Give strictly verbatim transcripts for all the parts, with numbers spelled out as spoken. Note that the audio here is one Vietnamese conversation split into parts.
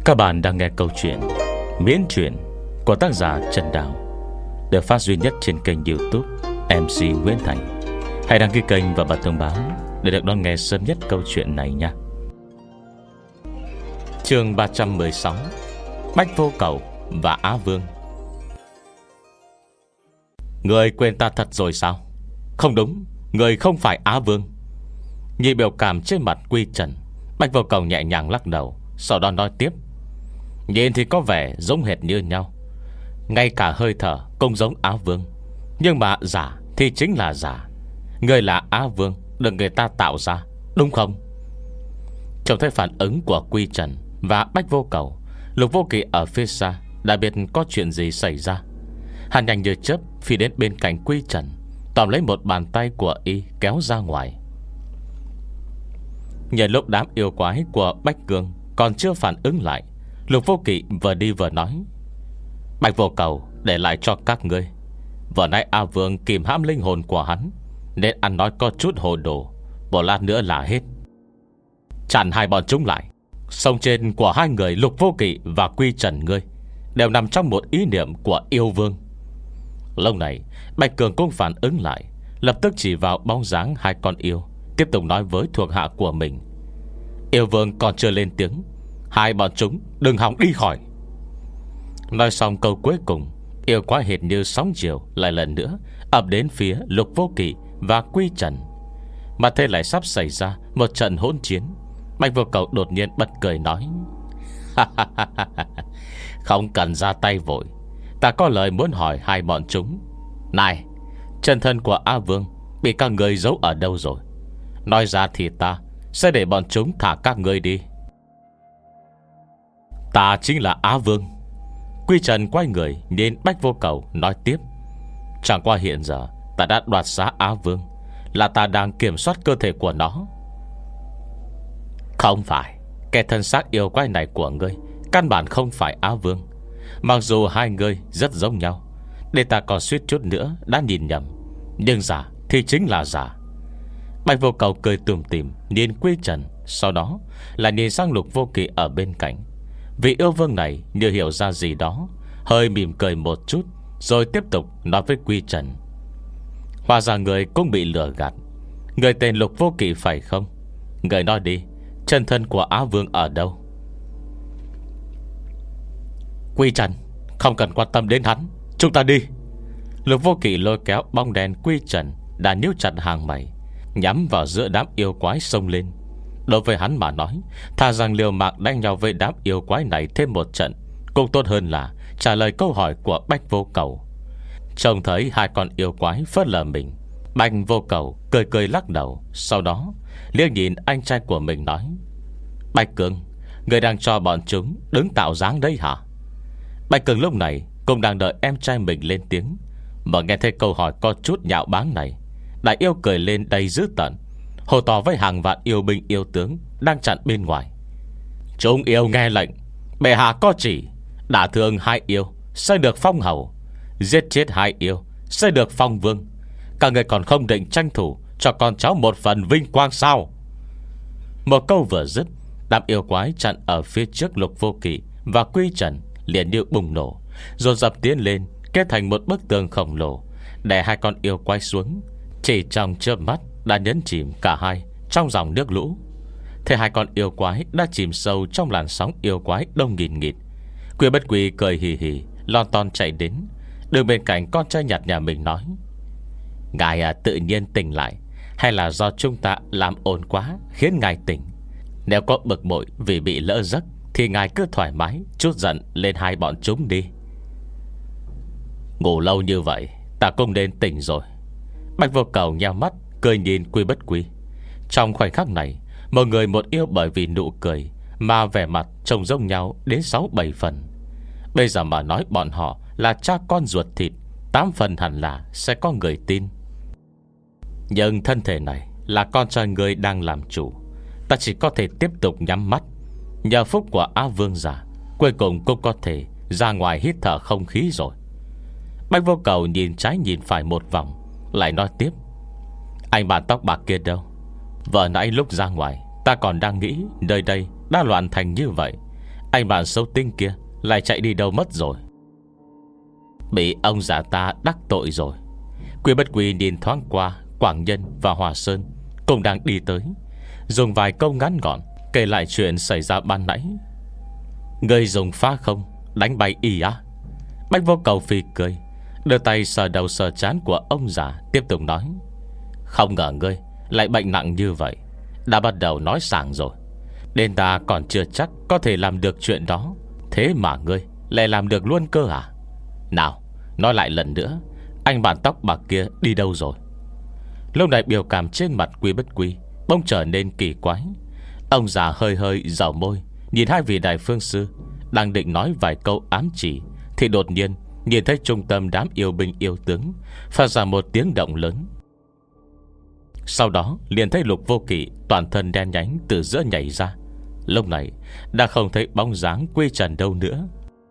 Các bạn đang nghe câu chuyện Miễn Truyện của tác giả Trần Đào, được phát duy nhất trên kênh YouTube em xê Nguyễn Thành. Hãy đăng ký kênh và bật thông báo để được đón nghe sớm nhất câu chuyện này nha. Chương ba trăm mười sáu, Bách Vô Cầu và Á Vương. Người quên ta thật rồi sao? Không đúng, người không phải Á Vương. Nhìn biểu cảm trên mặt Quy Trần, Bách Vô Cầu nhẹ nhàng lắc đầu, sau đó nói tiếp. Nhìn thì có vẻ giống hệt như nhau, ngay cả hơi thở cũng giống Á Vương. Nhưng mà giả thì chính là giả. Người là Á Vương được người ta tạo ra, đúng không? Trông thấy phản ứng của Quy Trần và Bách Vô Cầu, Lục Vô Kỵ ở phía xa đã biết có chuyện gì xảy ra. Hắn nhanh như chớp phi đến bên cạnh Quy Trần, tóm lấy một bàn tay của y kéo ra ngoài. Nhân lúc đám yêu quái của Bách Cương còn chưa phản ứng lại, Lục Vô Kỵ vừa đi vừa nói. Bạch Vô Cầu để lại cho các ngươi. Vừa nãy A Vương kìm hãm linh hồn của hắn, nên ăn nói có chút hồ đồ. Một lát nữa là hết. Chặn hai bọn chúng lại. Sông trên của hai người Lục Vô Kỵ và Quy Trần ngươi đều nằm trong một ý niệm của yêu vương. Lúc này Bạch Cường cũng phản ứng lại, lập tức chỉ vào bóng dáng hai con yêu, tiếp tục nói với thuộc hạ của mình. Yêu vương còn chưa lên tiếng, hai bọn chúng đừng hòng đi khỏi. Nói xong câu cuối cùng, yêu quái hệt như sóng chiều lại lần nữa ập đến phía Lục Vô Kỵ và Quy Trần. Mà thế lại sắp xảy ra một trận hỗn chiến. Bạch Vô Cầu đột nhiên bật cười nói. Không cần ra tay vội, ta có lời muốn hỏi hai bọn chúng. Này, chân thân của A Vương bị các người giấu ở đâu rồi? Nói ra thì ta sẽ để bọn chúng thả các người đi. Ta chính là Á Vương. Quy Trần quay người nhìn Bách Vô Cầu nói tiếp. Chẳng qua hiện giờ ta đã đoạt xá Á Vương, là ta đang kiểm soát cơ thể của nó. Không phải, kẻ thân xác yêu quái này của ngươi căn bản không phải Á Vương. Mặc dù hai người rất giống nhau, để ta còn suýt chút nữa đã nhìn nhầm, nhưng giả thì chính là giả. Bạch Vô Cầu cười tủm tỉm nhìn Quy Trần, sau đó là nhìn sang Lục Vô Kỵ ở bên cạnh. Vị yêu vương này như hiểu ra gì đó, hơi mỉm cười một chút, rồi tiếp tục nói với Quy Trần. Hóa ra người cũng bị lừa gạt. Người tên Lục Vô Kỵ phải không? Người nói đi, chân thân của Á Vương ở đâu? Quy Trần, không cần quan tâm đến hắn, chúng ta đi. Lục Vô Kỵ lôi kéo bóng đèn Quy Trần đã níu chặt hàng mày, nhắm vào giữa đám yêu quái xông lên. Đối với hắn mà nói, thà rằng liều mạng đánh nhau với đám yêu quái này thêm một trận cũng tốt hơn là trả lời câu hỏi của Bách Vô Cầu. Trông thấy hai con yêu quái phớt lờ mình, Bách Vô Cầu cười cười lắc đầu, sau đó liếc nhìn anh trai của mình nói. Bạch Cường, người đang cho bọn chúng đứng tạo dáng đấy hả? Bạch Cường lúc này cũng đang đợi em trai mình lên tiếng, mà nghe thấy câu hỏi có chút nhạo báng này, đại yêu cười lên đầy dữ tợn, hồ to với hàng vạn yêu binh yêu tướng đang chặn bên ngoài. Chúng yêu nghe lệnh, bệ hạ có chỉ, đả thương hai yêu sẽ được phong hầu, giết chết hai yêu sẽ được phong vương. Các người còn không định tranh thủ cho con cháu một phần vinh quang sao? Một câu vừa dứt, đám yêu quái chặn ở phía trước Lục Vô Kỵ và Quy Trần liền như bùng nổ, rồi dập tiến lên kết thành một bức tường khổng lồ, đè hai con yêu quái xuống. Chỉ trong chớp mắt đã nhấn chìm cả hai trong dòng nước lũ. Thế hai con yêu quái đã chìm sâu trong làn sóng yêu quái đông nghìn nghịt. Quy Bất Quy cười hì hì lon ton chạy đến, đứng bên cạnh con trai nhặt nhà mình nói. Ngài à, tự nhiên tỉnh lại, hay là do chúng ta làm ồn quá khiến ngài tỉnh? Nếu có bực bội vì bị lỡ giấc thì ngài cứ thoải mái chút giận lên hai bọn chúng đi. Ngủ lâu như vậy ta cũng nên tỉnh rồi. Bạch Vô Cầu nheo mắt cười nhìn Quy Bất Quy. Trong khoảnh khắc này, một người một yêu bởi vì nụ cười mà vẻ mặt trông giống nhau đến sáu bảy phần. Bây giờ mà nói bọn họ là cha con ruột thịt, tám phần hẳn là sẽ có người tin. Nhưng thân thể này là con trai người đang làm chủ, ta chỉ có thể tiếp tục nhắm mắt. Nhờ phúc của Á Vương già, cuối cùng cũng có thể ra ngoài hít thở không khí rồi. Bạch Vô Cầu nhìn trái nhìn phải một vòng, lại nói tiếp. Anh bạn tóc bạc kia đâu? Vừa nãy lúc ra ngoài, ta còn đang nghĩ nơi đây đã loạn thành như vậy, Anh bạn xấu tính kia lại chạy đi đâu mất rồi? Bị ông già ta đắc tội rồi. Quy Bất Quy nhìn thoáng qua Quảng Nhân và Hòa Sơn cũng đang đi tới, dùng vài câu ngắn gọn kể lại chuyện xảy ra ban nãy. Ngươi dùng phá không đánh bay y á? Bách Vô Cầu phì cười, đưa tay sờ đầu sờ trán của ông già, tiếp tục nói: Không ngờ ngươi lại bệnh nặng như vậy, đã bắt đầu nói sảng rồi. Nên ta còn chưa chắc có thể làm được chuyện đó, thế mà ngươi lại làm được luôn cơ à? Nào, nói lại lần nữa, anh bạn tóc bạc kia đi đâu rồi? Lúc này biểu cảm trên mặt Quy Bất Quy bỗng trở nên kỳ quái. Ông già hơi hơi dầu môi, nhìn hai vị đại phương sư đang định nói vài câu ám chỉ, thì đột nhiên nhìn thấy trung tâm đám yêu binh yêu tướng phát ra một tiếng động lớn. Sau đó liền thấy Lục Vô Kỵ toàn thân đen nhánh từ giữa nhảy ra. Lúc này đã không thấy bóng dáng Quy Trần đâu nữa.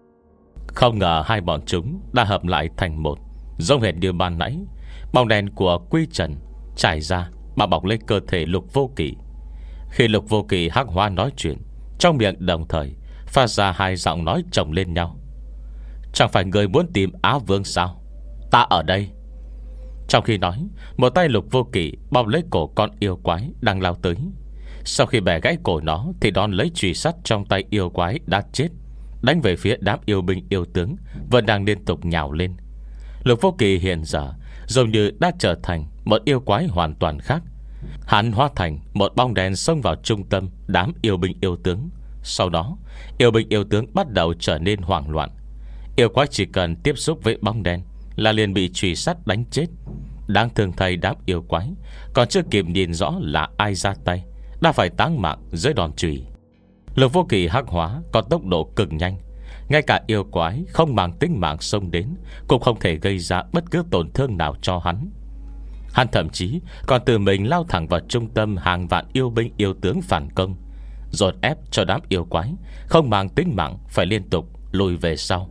Không ngờ hai bọn chúng đã hợp lại thành một, giống hệt như ban nãy. Bóng đèn của Quy Trần trải ra bao bọc lấy cơ thể Lục Vô Kỵ. Khi Lục Vô Kỵ hắc hoa nói chuyện, trong miệng đồng thời phát ra hai giọng nói chồng lên nhau: Chẳng phải người muốn tìm Á Vương sao? Ta ở đây. Trong khi nói, một tay Lục Vô Kỵ bóp lấy cổ con yêu quái đang lao tới. Sau khi bẻ gãy cổ nó, thì đón lấy chùy sắt trong tay yêu quái đã chết, đánh về phía đám yêu binh yêu tướng vẫn đang liên tục nhào lên. Lục Vô Kỵ hiện giờ giống như đã trở thành một yêu quái hoàn toàn khác. Hắn hóa thành một bóng đèn xông vào trung tâm đám yêu binh yêu tướng. Sau đó yêu binh yêu tướng bắt đầu trở nên hoảng loạn. Yêu quái chỉ cần tiếp xúc với bóng đèn là liền bị chùy sắt đánh chết. Đáng thương thay đám yêu quái còn chưa kịp nhìn rõ là ai ra tay, đã phải táng mạng dưới đòn chùy. Lục Vô Kỵ hắc hóa có tốc độ cực nhanh, ngay cả yêu quái không mang tính mạng xông đến cũng không thể gây ra bất cứ tổn thương nào cho hắn. Hắn thậm chí còn tự mình lao thẳng vào trung tâm hàng vạn yêu binh yêu tướng phản công, dồn ép cho đám yêu quái không mang tính mạng phải liên tục lùi về sau.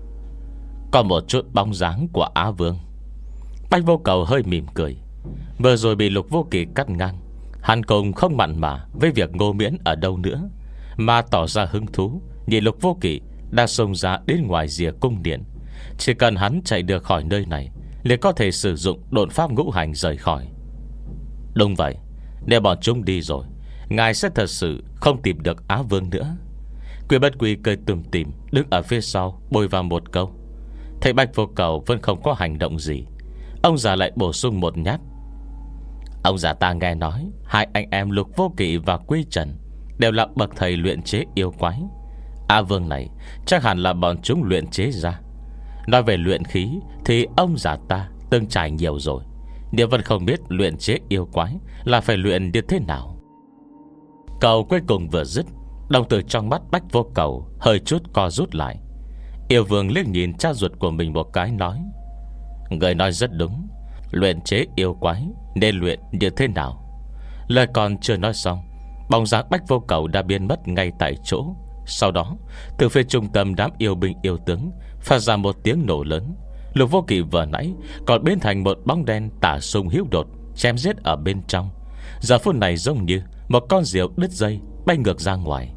Còn một chút bóng dáng của Á Vương. Bách Vô Cầu hơi mỉm cười. Vừa rồi bị Lục Vô Kỵ cắt ngang, hắn cũng không mặn mà với việc Ngô Miễn ở đâu nữa, mà tỏ ra hứng thú nhìn Lục Vô Kỵ đã xông ra đến ngoài rìa cung điện. Chỉ cần hắn chạy được khỏi nơi này, liền có thể sử dụng độn pháp ngũ hành rời khỏi. Đúng vậy, nếu bọn chúng đi rồi, ngài sẽ thật sự không tìm được Á Vương nữa. Quy Bất Quy cười tủm tỉm đứng ở phía sau bôi vào một câu. Thấy Bách Vô Cầu vẫn không có hành động gì, ông già lại bổ sung một nhát: Ông già ta nghe nói hai anh em Lục Vô Kỵ và Quy Trần đều là bậc thầy luyện chế yêu quái. Á Vương này chắc hẳn là bọn chúng luyện chế ra. Nói về luyện khí thì ông già ta từng trải nhiều rồi, nếu vẫn không biết luyện chế yêu quái là phải luyện như thế nào. Cầu cuối cùng vừa dứt, đồng tử trong mắt Bách Vô Cầu hơi chút co rút lại. Yêu Vương liếc nhìn cha ruột của mình một cái, nói: Người nói rất đúng, luyện chế yêu quái nên luyện như thế nào? Lời còn chưa nói xong, bóng dáng Bách Vô Cầu đã biến mất ngay tại chỗ. Sau đó từ phía trung tâm đám yêu binh yêu tướng phát ra một tiếng nổ lớn. Lục Vô Kỵ vừa nãy còn biến thành một bóng đen tả sung hiếu đột, chém giết ở bên trong, giờ phút này giống như một con diều đứt dây bay ngược ra ngoài.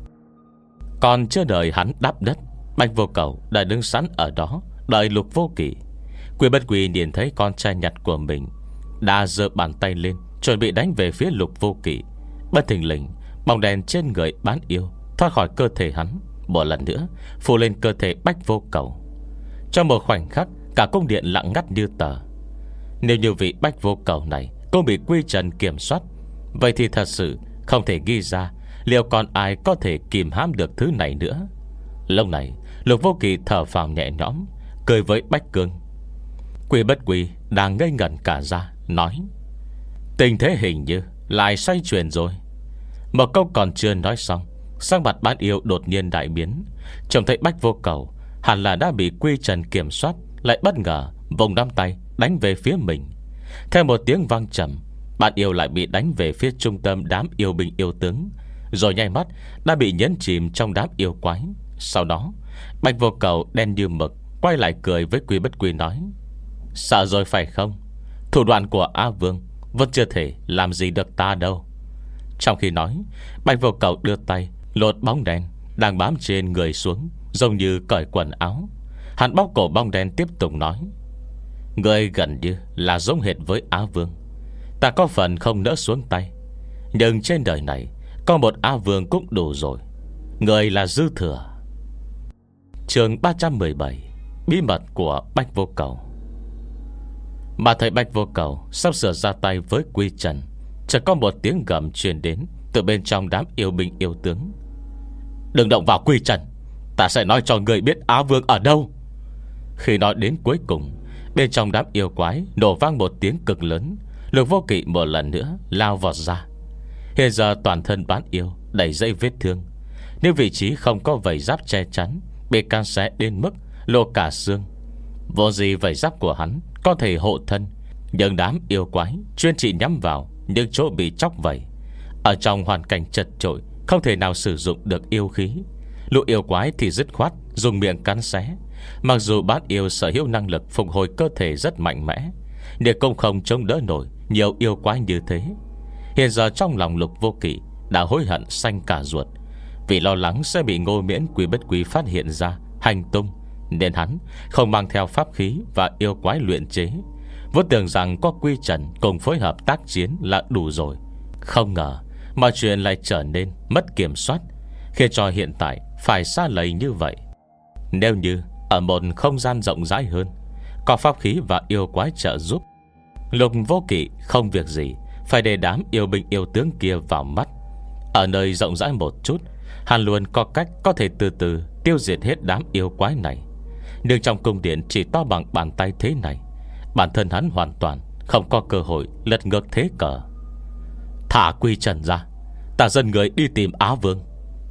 Còn chưa đợi hắn đáp đất, Bách Vô Cầu đã đứng sẵn ở đó đợi Lục Vô Kỵ. Quy Bất Quy nhìn thấy con trai nhặt của mình đã giơ bàn tay lên chuẩn bị đánh về phía Lục Vô Kỵ. Bất thình lình, bóng đèn trên người bán yêu thoát khỏi cơ thể hắn, một lần nữa phủ lên cơ thể Bách Vô Cầu. Trong một khoảnh khắc, cả cung điện lặng ngắt như tờ. Nếu như vị Bách Vô Cầu này cũng bị Quy Trần kiểm soát, vậy thì thật sự không thể ghi ra liệu còn ai có thể kìm hãm được thứ này nữa. Lúc này Lục Vô Kỵ thở phào nhẹ nhõm, cười với Bách Cương. Quy Bất Quy đang ngây ngẩn cả ra, nói: Tình thế hình như lại xoay chuyển rồi. Một câu còn chưa nói xong, sắc mặt bán yêu đột nhiên đại biến. Trông thấy Bách Vô Cầu hẳn là đã bị Quy Trần kiểm soát, lại bất ngờ vùng nắm tay đánh về phía mình. Theo một tiếng vang trầm, bạn yêu lại bị đánh về phía trung tâm đám yêu binh yêu tướng, rồi nháy mắt đã bị nhấn chìm trong đám yêu quái. Sau đó Bách Vô Cầu đen như mực quay lại cười với Quy Bất Quy, nói: Sợ rồi phải không? Thủ đoạn của Á Vương vẫn chưa thể làm gì được ta đâu. Trong khi nói, Bách Vô Cầu đưa tay lột bóng đèn đang bám trên người xuống, giống như cởi quần áo. Hắn bóc cổ bóng đen tiếp tục nói: Người gần như là giống hệt với Á Vương. Ta có phần không nỡ xuống tay, nhưng trên đời này có một Á Vương cũng đủ rồi. Người là dư thừa. Chương ba trăm mười bảy: Bí mật của Bách Vô Cầu. Mà thấy Bách Vô Cầu sắp sửa ra tay với Quy Trần, chợt có một tiếng gầm truyền đến từ bên trong đám yêu binh yêu tướng: Đừng động vào Quy Trần, ta sẽ nói cho người biết Á Vương ở đâu. Khi nói đến cuối cùng, bên trong đám yêu quái nổ vang một tiếng cực lớn. Lục Vô Kỵ một lần nữa lao vọt ra. Hiện giờ toàn thân bán yêu đầy dây vết thương, nếu vị trí không có vảy giáp che chắn, bị can xé đến mức lộ cả xương. Vô gì vảy giáp của hắn có thể hộ thân, nhưng đám yêu quái chuyên trị nhắm vào những chỗ bị chóc vảy. Ở trong hoàn cảnh chật chội, không thể nào sử dụng được yêu khí. Lũ yêu quái thì dứt khoát dùng miệng cắn xé. Mặc dù bát yêu sở hữu năng lực phục hồi cơ thể rất mạnh mẽ, nhưng cũng không chống đỡ nổi nhiều yêu quái như thế. Hiện giờ trong lòng Lục Vô Kỵ đã hối hận xanh cả ruột, vì lo lắng sẽ bị Ngô Miễn Quý Bất Quý phát hiện ra hành tung, nên hắn không mang theo pháp khí và yêu quái luyện chế. Vốn tưởng rằng có Quy Trần cùng phối hợp tác chiến là đủ rồi, không ngờ mọi chuyện lại trở nên mất kiểm soát, khiến cho hiện tại phải xa lầy như vậy. Nếu như ở một không gian rộng rãi hơn, có pháp khí và yêu quái trợ giúp, Lục Vô Kỵ không việc gì phải để đám yêu binh yêu tướng kia vào mắt. Ở nơi rộng rãi một chút, hắn luôn có cách có thể từ từ tiêu diệt hết đám yêu quái này. Nhưng trong cung điện chỉ to bằng bàn tay thế này, bản thân hắn hoàn toàn không có cơ hội lật ngược thế cờ. Thả Quy Trần ra, ta dẫn người đi tìm Á Vương.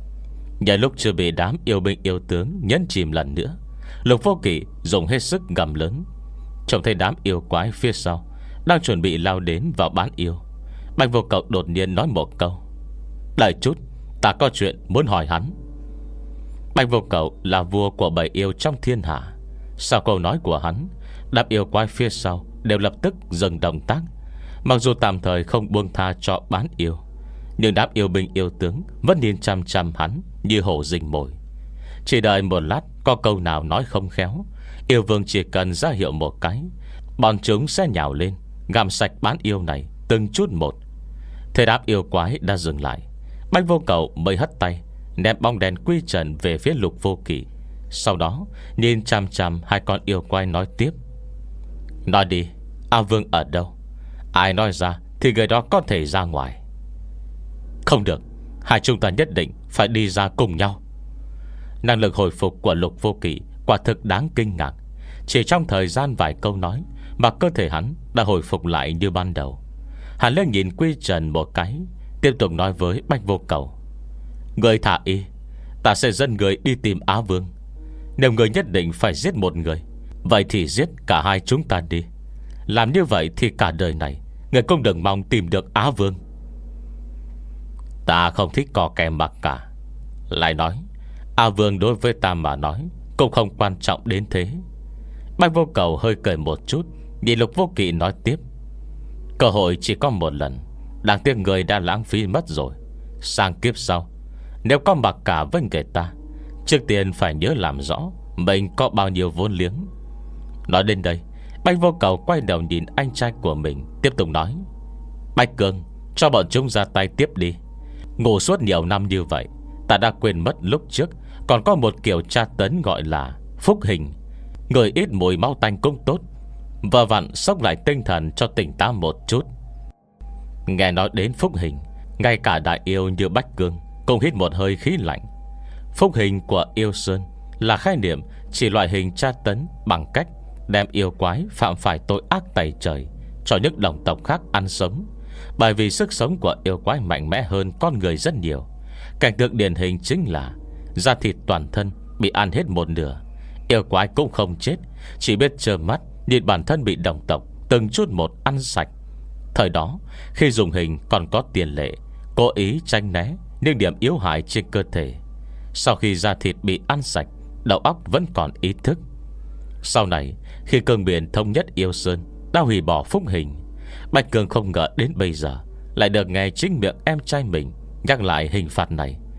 Nhờ lúc chưa bị đám yêu binh yêu tướng nhấn chìm lần nữa, Lục Vô Kỵ dùng hết sức gầm lớn. Trông thấy đám yêu quái phía sau đang chuẩn bị lao đến vào bán yêu, Bạch Vô Cầu đột nhiên nói một câu: Đợi chút, ta có chuyện muốn hỏi hắn. Bạch Vô Cầu là vua của bảy yêu trong thiên hạ. Sau câu nói của hắn, đám yêu quái phía sau đều lập tức dừng động tác. Mặc dù tạm thời không buông tha cho bán yêu, nhưng đám yêu binh yêu tướng vẫn nhìn chăm chăm hắn như hổ rình mồi. Chỉ đợi một lát có câu nào nói không khéo, yêu vương chỉ cần ra hiệu một cái, bọn chúng sẽ nhào lên gặm sạch bán yêu này từng chút một. Thế đám yêu quái đã dừng lại, Bạch Vô Cầu mới hất tay ném bóng đèn Quy Trần về phía Lục Vô Kỵ. Sau đó nhìn chăm chăm hai con yêu quái nói tiếp: Nói đi, Á Vương ở đâu? Ai nói ra thì người đó có thể ra ngoài. Không được, hai chúng ta nhất định phải đi ra cùng nhau. Năng lực hồi phục của Lục Vô Kỵ quả thực đáng kinh ngạc. Chỉ trong thời gian vài câu nói mà cơ thể hắn đã hồi phục lại như ban đầu. Hắn lên nhìn Quy Trần một cái, tiếp tục nói với Bạch Vô Cầu: Người thả y, ta sẽ dẫn người đi tìm Á Vương. Nếu người nhất định phải giết một người, vậy thì giết cả hai chúng ta đi. Làm như vậy thì cả đời này người cũng đừng mong tìm được Á Vương. Ta không thích cò kè mặc cả. Lại nói, Á Vương đối với ta mà nói cũng không quan trọng đến thế. Bạch Vô Cầu hơi cười một chút, nhìn Lục Vô Kỵ nói tiếp: Cơ hội chỉ có một lần, đáng tiếc người đã lãng phí mất rồi. Sang kiếp sau, nếu có mặc cả với người ta, trước tiên phải nhớ làm rõ mình có bao nhiêu vốn liếng. Nói đến đây, Bạch Vô Cầu quay đầu nhìn anh trai của mình, tiếp tục nói: Bạch Cương, cho bọn chúng ra tay tiếp đi. Ngủ suốt nhiều năm như vậy, ta đã quên mất lúc trước còn có một kiểu tra tấn gọi là phúc hình. Người ít mùi máu tanh cũng tốt, vừa vặn sốc lại tinh thần cho tỉnh táo một chút. Nghe nói đến phúc hình, ngay cả đại yêu như Bách Cương cũng hít một hơi khí lạnh. Phúc hình của yêu sơn là khái niệm chỉ loại hình tra tấn bằng cách đem yêu quái phạm phải tội ác tày trời cho những đồng tộc khác ăn sống. Bởi vì sức sống của yêu quái mạnh mẽ hơn con người rất nhiều. Cảnh tượng điển hình chính là da thịt toàn thân bị ăn hết một nửa, yêu quái cũng không chết, chỉ biết trơ mắt nhìn bản thân bị đồng tộc từng chút một ăn sạch. Thời đó, khi dùng hình còn có tiền lệ cố ý tránh né những điểm yếu hại trên cơ thể. Sau khi da thịt bị ăn sạch, đầu óc vẫn còn ý thức. Sau này, khi cơn biển thống nhất yêu sơn đã hủy bỏ phúc hình, Bạch Cường không ngờ đến bây giờ lại được nghe chính miệng em trai mình nhắc lại hình phạt này.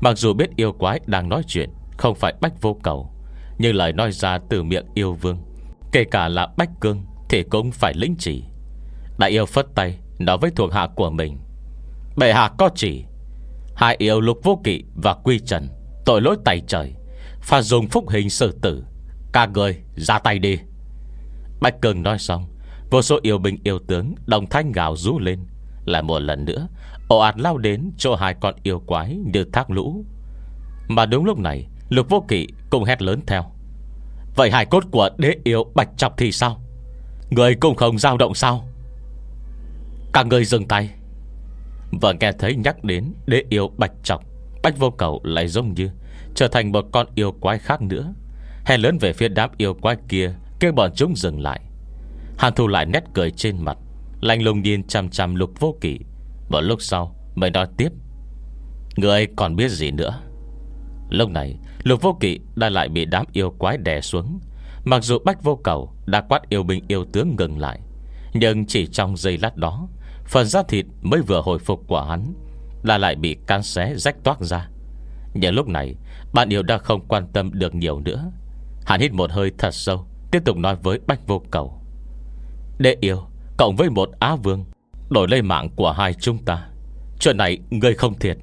Mặc dù biết yêu quái đang nói chuyện không phải Bách Vô Cầu, nhưng lời nói ra từ miệng yêu vương, kể cả là Bách Cương, thì cũng phải lĩnh chỉ. Đại yêu phất tay nói với thuộc hạ của mình: bệ hạ có chỉ, hai yêu Lục Vô Kỵ và Quy Trần tội lỗi tày trời, phải dùng phúc hình xử tử. Các người ra tay đi. Bách Cương nói xong, vô số yêu binh yêu tướng đồng thanh gào rú lên, lại một lần nữa ồ ạt lao đến chỗ hai con yêu quái như thác lũ. Mà đúng lúc này, Lục Vô Kỵ cũng hét lớn theo: vậy hài cốt của đế yêu Bạch Trọc thì sao? Người cũng không dao động sao? Các người dừng tay. Vừa nghe thấy nhắc đến đế yêu Bạch Trọc, Bách Vô Cầu lại giống như trở thành một con yêu quái khác nữa, hét lớn về phía đám yêu quái kia, kêu bọn chúng dừng lại. Hắn thu lại nét cười trên mặt, lạnh lùng nhìn chằm chằm Lục Vô Kỵ. Một lúc sau mới nói tiếp: người còn biết gì nữa? Lúc này Lục Vô Kỵ đã lại bị đám yêu quái đè xuống. Mặc dù Bách Vô Cầu đã quát yêu binh yêu tướng ngừng lại, nhưng chỉ trong giây lát đó, phần da thịt mới vừa hồi phục của hắn là lại bị cán xé rách toác ra. Nhưng lúc này bạn yêu đã không quan tâm được nhiều nữa. Hắn hít một hơi thật sâu, tiếp tục nói với Bách Vô Cầu: đế yêu cộng với một Á Vương đổi lấy mạng của hai chúng ta, chuyện này người không thiệt.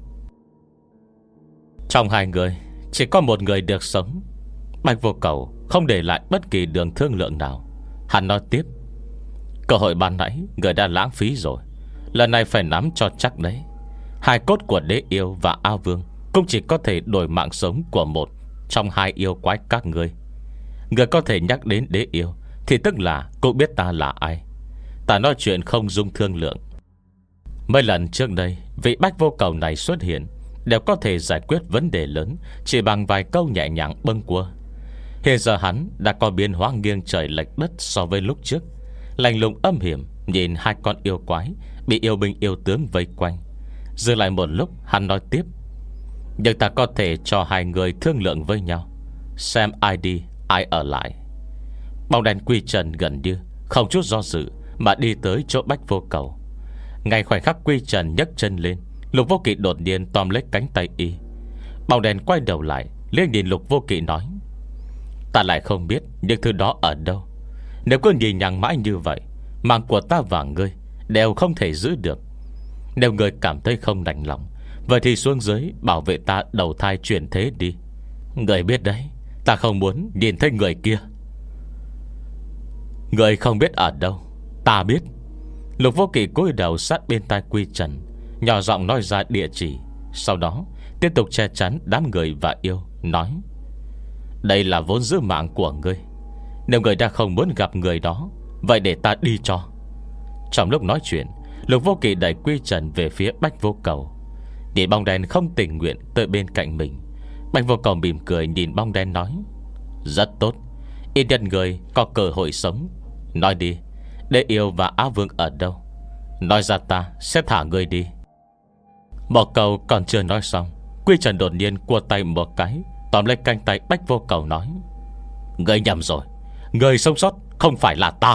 Trong hai người chỉ có một người được sống. Bách Vô Cầu không để lại bất kỳ đường thương lượng nào. Hắn nói tiếp: cơ hội ban nãy người đã lãng phí rồi, lần này phải nắm cho chắc đấy. Hai cốt của đế yêu và A Vương cũng chỉ có thể đổi mạng sống của một trong hai yêu quái các ngươi. Người có thể nhắc đến đế yêu thì tức là cũng biết ta là ai. Ta nói chuyện không dung thương lượng. Mấy lần trước đây, vị Bách Vô Cầu này xuất hiện đều có thể giải quyết vấn đề lớn chỉ bằng vài câu nhẹ nhàng bâng quơ. Hiện giờ hắn đã có biến hóa nghiêng trời lệch đất so với lúc trước, lạnh lùng âm hiểm nhìn hai con yêu quái bị yêu binh yêu tướng vây quanh. Dừng lại một lúc, hắn nói tiếp: nhưng ta có thể cho hai người thương lượng với nhau, xem ai đi ai ở lại. Bóng đèn Quy Trần gần như không chút do dự mà đi tới chỗ Bách Vô Cầu. Ngay khoảnh khắc Quy Trần nhấc chân lên, Lục Vô Kỵ đột nhiên tóm lấy cánh tay y. Bóng đèn quay đầu lại liếc nhìn Lục Vô Kỵ nói: ta lại không biết những thứ đó ở đâu. Nếu cứ nhìn nhằng mãi như vậy, mạng của ta và ngươi đều không thể giữ được. Nếu ngươi cảm thấy không đành lòng, vậy thì xuống dưới bảo vệ ta đầu thai chuyển thế đi. Ngươi biết đấy, ta không muốn nhìn thấy người kia. Ngươi không biết ở đâu, ta biết. Lục Vô Kỵ cúi đầu sát bên tai Quy Trần, nhỏ giọng nói ra địa chỉ. Sau đó tiếp tục che chắn đám người và yêu, nói: đây là vốn giữ mạng của ngươi. Nếu người đã không muốn gặp người đó, vậy để ta đi cho. Trong lúc nói chuyện, Lục Vô Kỵ đẩy Quy Trần về phía Bách Vô Cầu. Nhìn bóng đen không tình nguyện tới bên cạnh mình, Bách Vô Cầu mỉm cười nhìn bóng đen nói: rất tốt, ít nhất người có cơ hội sống. Nói đi, đế yêu và Á Vương ở đâu? Nói ra ta sẽ thả người đi. Một câu còn chưa nói xong, Quy Trần đột nhiên cua tay một cái, tóm lấy cánh tay Bách Vô Cầu nói: người nhầm rồi, người sống sót không phải là ta.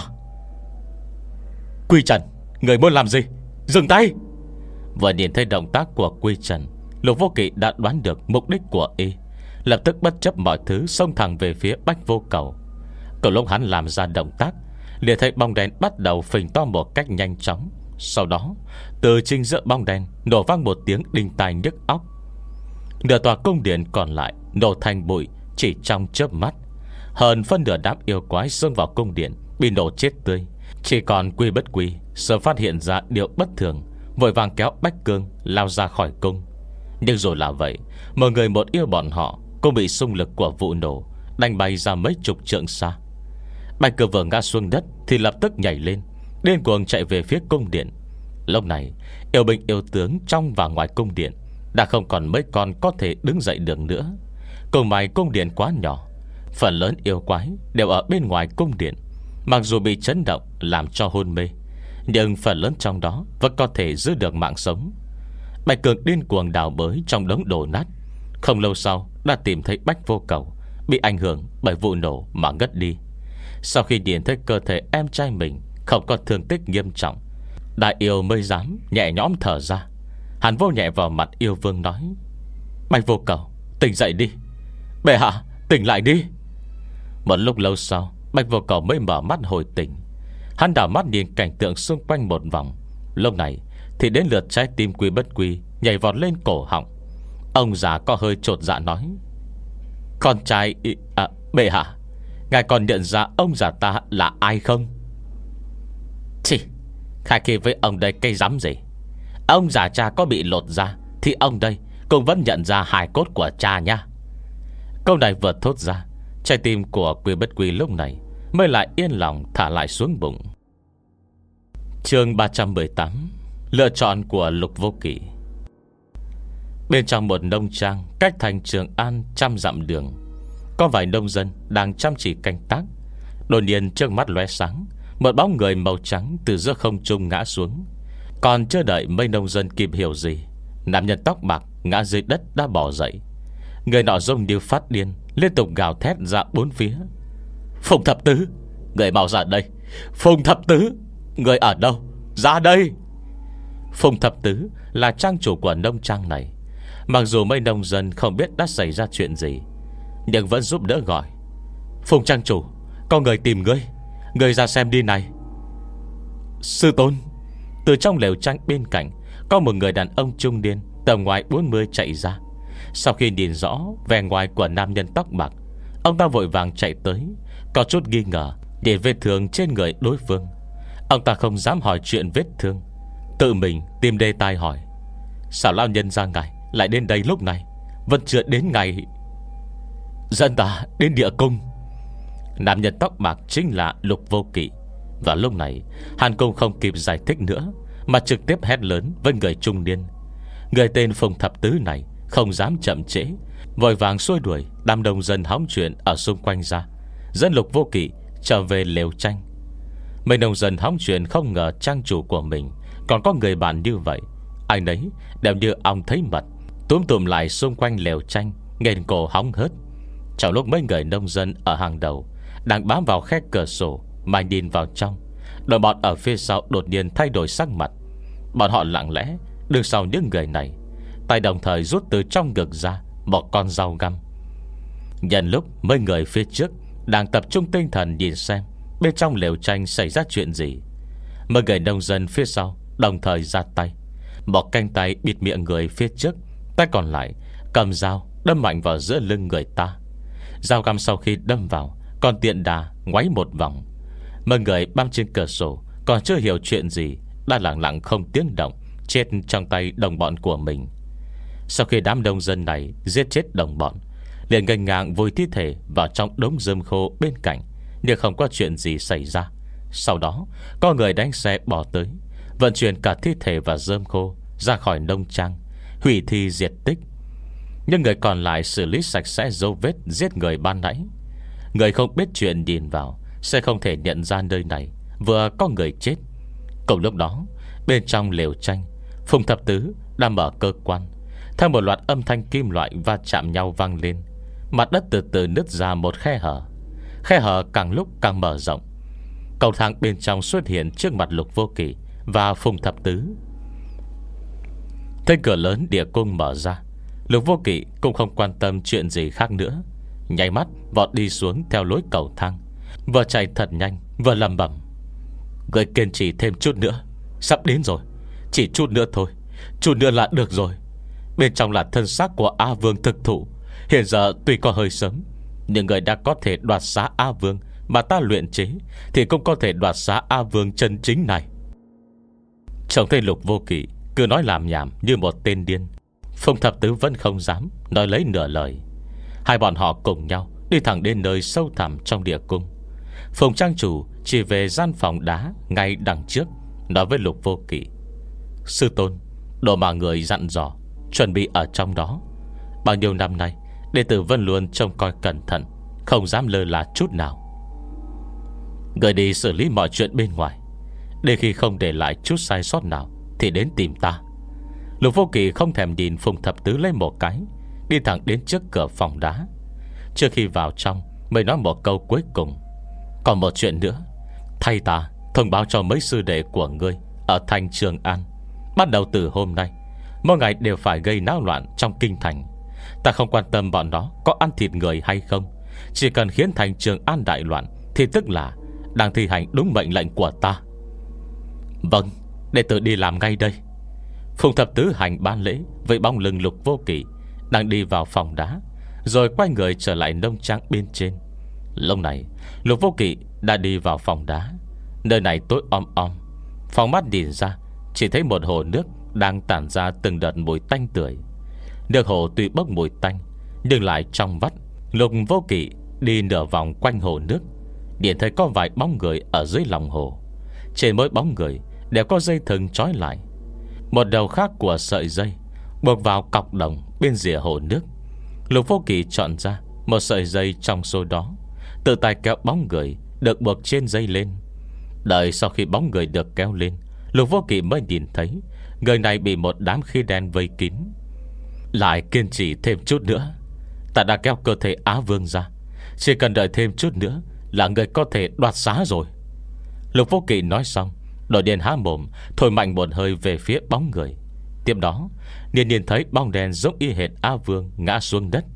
Quy Trần, người muốn làm gì? Dừng tay! Vừa nhìn thấy động tác của Quy Trần, Lục Vô Kỵ đã đoán được mục đích của y, lập tức bất chấp mọi thứ xông thẳng về phía Bách Vô Cầu. Cậu lúc hắn làm ra động tác, liền thấy bóng đen bắt đầu phình to một cách nhanh chóng. Sau đó từ chính giữa bóng đen nổ vang một tiếng đinh tai nhức óc. Nửa tòa cung điện còn lại nổ thành bụi chỉ trong chớp mắt. Hơn phân nửa đám yêu quái xông vào cung điện bị nổ chết tươi. Chỉ còn Quy Bất Quy sớm phát hiện ra điều bất thường, vội vàng kéo Bách Cương lao ra khỏi cung. Nhưng rồi là vậy, mọi người một yêu bọn họ cũng bị xung lực của vụ nổ đánh bay ra mấy chục trượng xa. Bạch Cương vừa ngã xuống đất thì lập tức nhảy lên, điên cuồng chạy về phía cung điện. Lúc này yêu binh yêu tướng trong và ngoài cung điện đã không còn mấy con có thể đứng dậy được nữa. Cùng may cung điện quá nhỏ, phần lớn yêu quái đều ở bên ngoài cung điện. Mặc dù bị chấn động làm cho hôn mê, nhưng phần lớn trong đó vẫn có thể giữ được mạng sống. Bạch Cường điên cuồng đào bới trong đống đổ nát. Không lâu sau đã tìm thấy Bách Vô Cầu bị ảnh hưởng bởi vụ nổ mà ngất đi. Sau khi nhìn thấy cơ thể em trai mình không có thương tích nghiêm trọng, đại yêu mới dám nhẹ nhõm thở ra. Hắn vô nhẹ vào mặt yêu vương nói: Bạch Vô Cầu, tỉnh dậy đi. Bệ hạ, tỉnh lại đi. Một lúc lâu sau, Bạch Vô Cầu mới mở mắt hồi tỉnh. Hắn đảo mắt nhìn cảnh tượng xung quanh một vòng. Lúc này thì đến lượt trái tim Quy Bất Quy nhảy vọt lên cổ họng. Ông già có hơi chột dạ nói: Con trai à, bệ hạ, ngài còn nhận ra ông già ta là ai không? Chì, khai khi với ông đây cây rắm gì. Ông già cha có bị lột ra thì ông đây cũng vẫn nhận ra hài cốt của cha nha. Câu này vừa thốt ra, trái tim của Quy Bất Quy lúc này mới lại yên lòng thả lại xuống bụng. Chương ba trăm mười tám. Lựa chọn của Lục Vô Kỵ. Bên trong một nông trang cách thành Trường An trăm dặm đường, có vài nông dân đang chăm chỉ canh tác. Đột nhiên trước mắt lóe sáng, một bóng người màu trắng từ giữa không trung ngã xuống. Còn chưa đợi mấy nông dân kịp hiểu gì, nam nhân tóc bạc ngã dưới đất đã bỏ dậy. Người nọ giống như phát điên, liên tục gào thét ra bốn phía: Phùng Thập Tứ, người mau ra đây. Phùng Thập Tứ, người ở đâu? Ra đây. Phùng Thập Tứ là trang chủ của nông trang này. Mặc dù mấy nông dân không biết đã xảy ra chuyện gì, nhưng vẫn giúp đỡ gọi: Phùng trang chủ, có người tìm ngươi. Ngươi ra xem đi này. Sư tôn. Từ trong lều tranh bên cạnh có một người đàn ông trung niên tầm ngoài bốn mươi chạy ra. Sau khi nhìn rõ vẻ ngoài của nam nhân tóc bạc, ông ta vội vàng chạy tới, có chút nghi ngờ nhìn vết thương trên người đối phương. Ông ta không dám hỏi chuyện vết thương, tự mình tìm đề tài hỏi: Sao lão nhân ra ngài lại đến đây lúc này? Vẫn chưa đến ngày. Dân ta đến địa cung. Nam nhân tóc bạc chính là Lục Vô Kỵ. Và lúc này Hàn Cung không kịp giải thích nữa, mà trực tiếp hét lớn với người trung niên. Người tên Phùng Thập Tứ này không dám chậm trễ, vội vàng xua đuổi đám đông dân hóng chuyện ở xung quanh ra, dẫn Lục Vô Kỵ trở về lều tranh. Mấy nông dân hóng chuyện không ngờ trang chủ của mình còn có người bạn như vậy. Ai nấy đều như ong thấy mật, túm tụm lại xung quanh lều tranh, nghênh cổ hóng hớt. Trong lúc mấy người nông dân ở hàng đầu đang bám vào khe cửa sổ mà nhìn vào trong, đội bọn ở phía sau đột nhiên thay đổi sắc mặt. Bọn họ lặng lẽ đứng sau những người này, tay đồng thời rút từ trong ngực ra một con dao găm. Nhân lúc mấy người phía trước đang tập trung tinh thần nhìn xem bên trong lều tranh xảy ra chuyện gì, mấy người nông dân phía sau đồng thời ra tay. Một cánh tay bịt miệng người phía trước, tay còn lại cầm dao đâm mạnh vào giữa lưng người ta. Dao găm sau khi đâm vào còn tiện đà ngoáy một vòng. Mấy người bám trên cửa sổ còn chưa hiểu chuyện gì đã lặng lặng không tiếng động chết trong tay đồng bọn của mình. Sau khi đám nông dân này giết chết đồng bọn, liền ngây ngang vùi thi thể vào trong đống rơm khô bên cạnh, nhưng không có chuyện gì xảy ra. Sau đó có người đánh xe bỏ tới, vận chuyển cả thi thể và rơm khô ra khỏi nông trang, hủy thi diệt tích. Nhưng người còn lại xử lý sạch sẽ dấu vết giết người ban nãy. Người không biết chuyện nhìn vào sẽ không thể nhận ra nơi này vừa có người chết. Cùng lúc đó, bên trong lều tranh, Phùng Thập Tứ đang mở cơ quan. Theo một loạt âm thanh kim loại va chạm nhau vang lên, mặt đất từ từ nứt ra một khe hở. Khe hở càng lúc càng mở rộng. Cầu thang bên trong xuất hiện trước mặt Lục Vô Kỵ và Phùng Thập Tứ. Thấy cửa lớn địa cung mở ra, Lục Vô Kỵ cũng không quan tâm chuyện gì khác nữa, nháy mắt vọt đi xuống theo lối cầu thang, vừa chạy thật nhanh vừa lầm bẩm: Người kiên trì thêm chút nữa, sắp đến rồi. Chỉ chút nữa thôi, chút nữa là được rồi. Bên trong là thân xác của A Vương thực thụ. Hiện giờ tuy có hơi sớm, nhưng người đã có thể đoạt xá A Vương mà ta luyện chế, thì cũng có thể đoạt xá A Vương chân chính này. Trông thấy Lục Vô Kỵ cứ nói làm nhảm như một tên điên, Phùng Thập Tứ vẫn không dám nói lấy nửa lời. Hai bọn họ cùng nhau đi thẳng đến nơi sâu thẳm trong địa cung. Phùng trang chủ chỉ về gian phòng đá ngay đằng trước, nói với Lục Vô Kỵ: Sư tôn, đồ mà người dặn dò chuẩn bị ở trong đó. Bao nhiêu năm nay đệ tử vẫn luôn trông coi cẩn thận, không dám lơ là chút nào. Người đi xử lý mọi chuyện bên ngoài, để khi không để lại chút sai sót nào thì đến tìm ta. Lục Vô Kỵ không thèm nhìn Phùng Thập Tứ lấy một cái, đi thẳng đến trước cửa phòng đá. Trước khi vào trong mới nói một câu cuối cùng: Còn một chuyện nữa, thay ta thông báo cho mấy sư đệ của ngươi ở thành Trường An, bắt đầu từ hôm nay, mỗi ngày đều phải gây náo loạn trong kinh thành. Ta không quan tâm bọn nó có ăn thịt người hay không. Chỉ cần khiến thành Trường An đại loạn thì tức là đang thi hành đúng mệnh lệnh của ta. Vâng, đệ tử đi làm ngay đây. Phùng Thập Tứ hành ban lễ với bóng lưng Lục Vô Kỵ đang đi vào phòng đá, rồi quay người trở lại nông trang bên trên. Lúc này Lục Vô Kỵ đã đi vào phòng đá. Nơi này tối om om. Phòng mắt nhìn ra chỉ thấy một hồ nước đang tản ra từng đợt mùi tanh tưởi. Nước hồ tuy bốc mùi tanh nhưng lại trong vắt. Lục Vô Kỵ đi nửa vòng quanh hồ nước, điện thấy có vài bóng người ở dưới lòng hồ. Trên mỗi bóng người đều có dây thừng trói lại. Một đầu khác của sợi dây buộc vào cọc đồng bên rìa hồ nước. Lục Vô Kỵ chọn ra một sợi dây trong số đó, tự tay kéo bóng người được buộc trên dây lên. Đợi sau khi bóng người được kéo lên, Lục Vô Kỵ mới nhìn thấy người này bị một đám khí đen vây kín. Lại kiên trì thêm chút nữa, ta đã kéo cơ thể Á Vương ra. Chỉ cần đợi thêm chút nữa là người có thể đoạt xá rồi. Lục Vô Kỵ nói xong, đột nhiên há mồm thổi mạnh một hơi về phía bóng người. Tiếp đó liền nhìn thấy bóng đen giống y hệt Á Vương ngã xuống đất.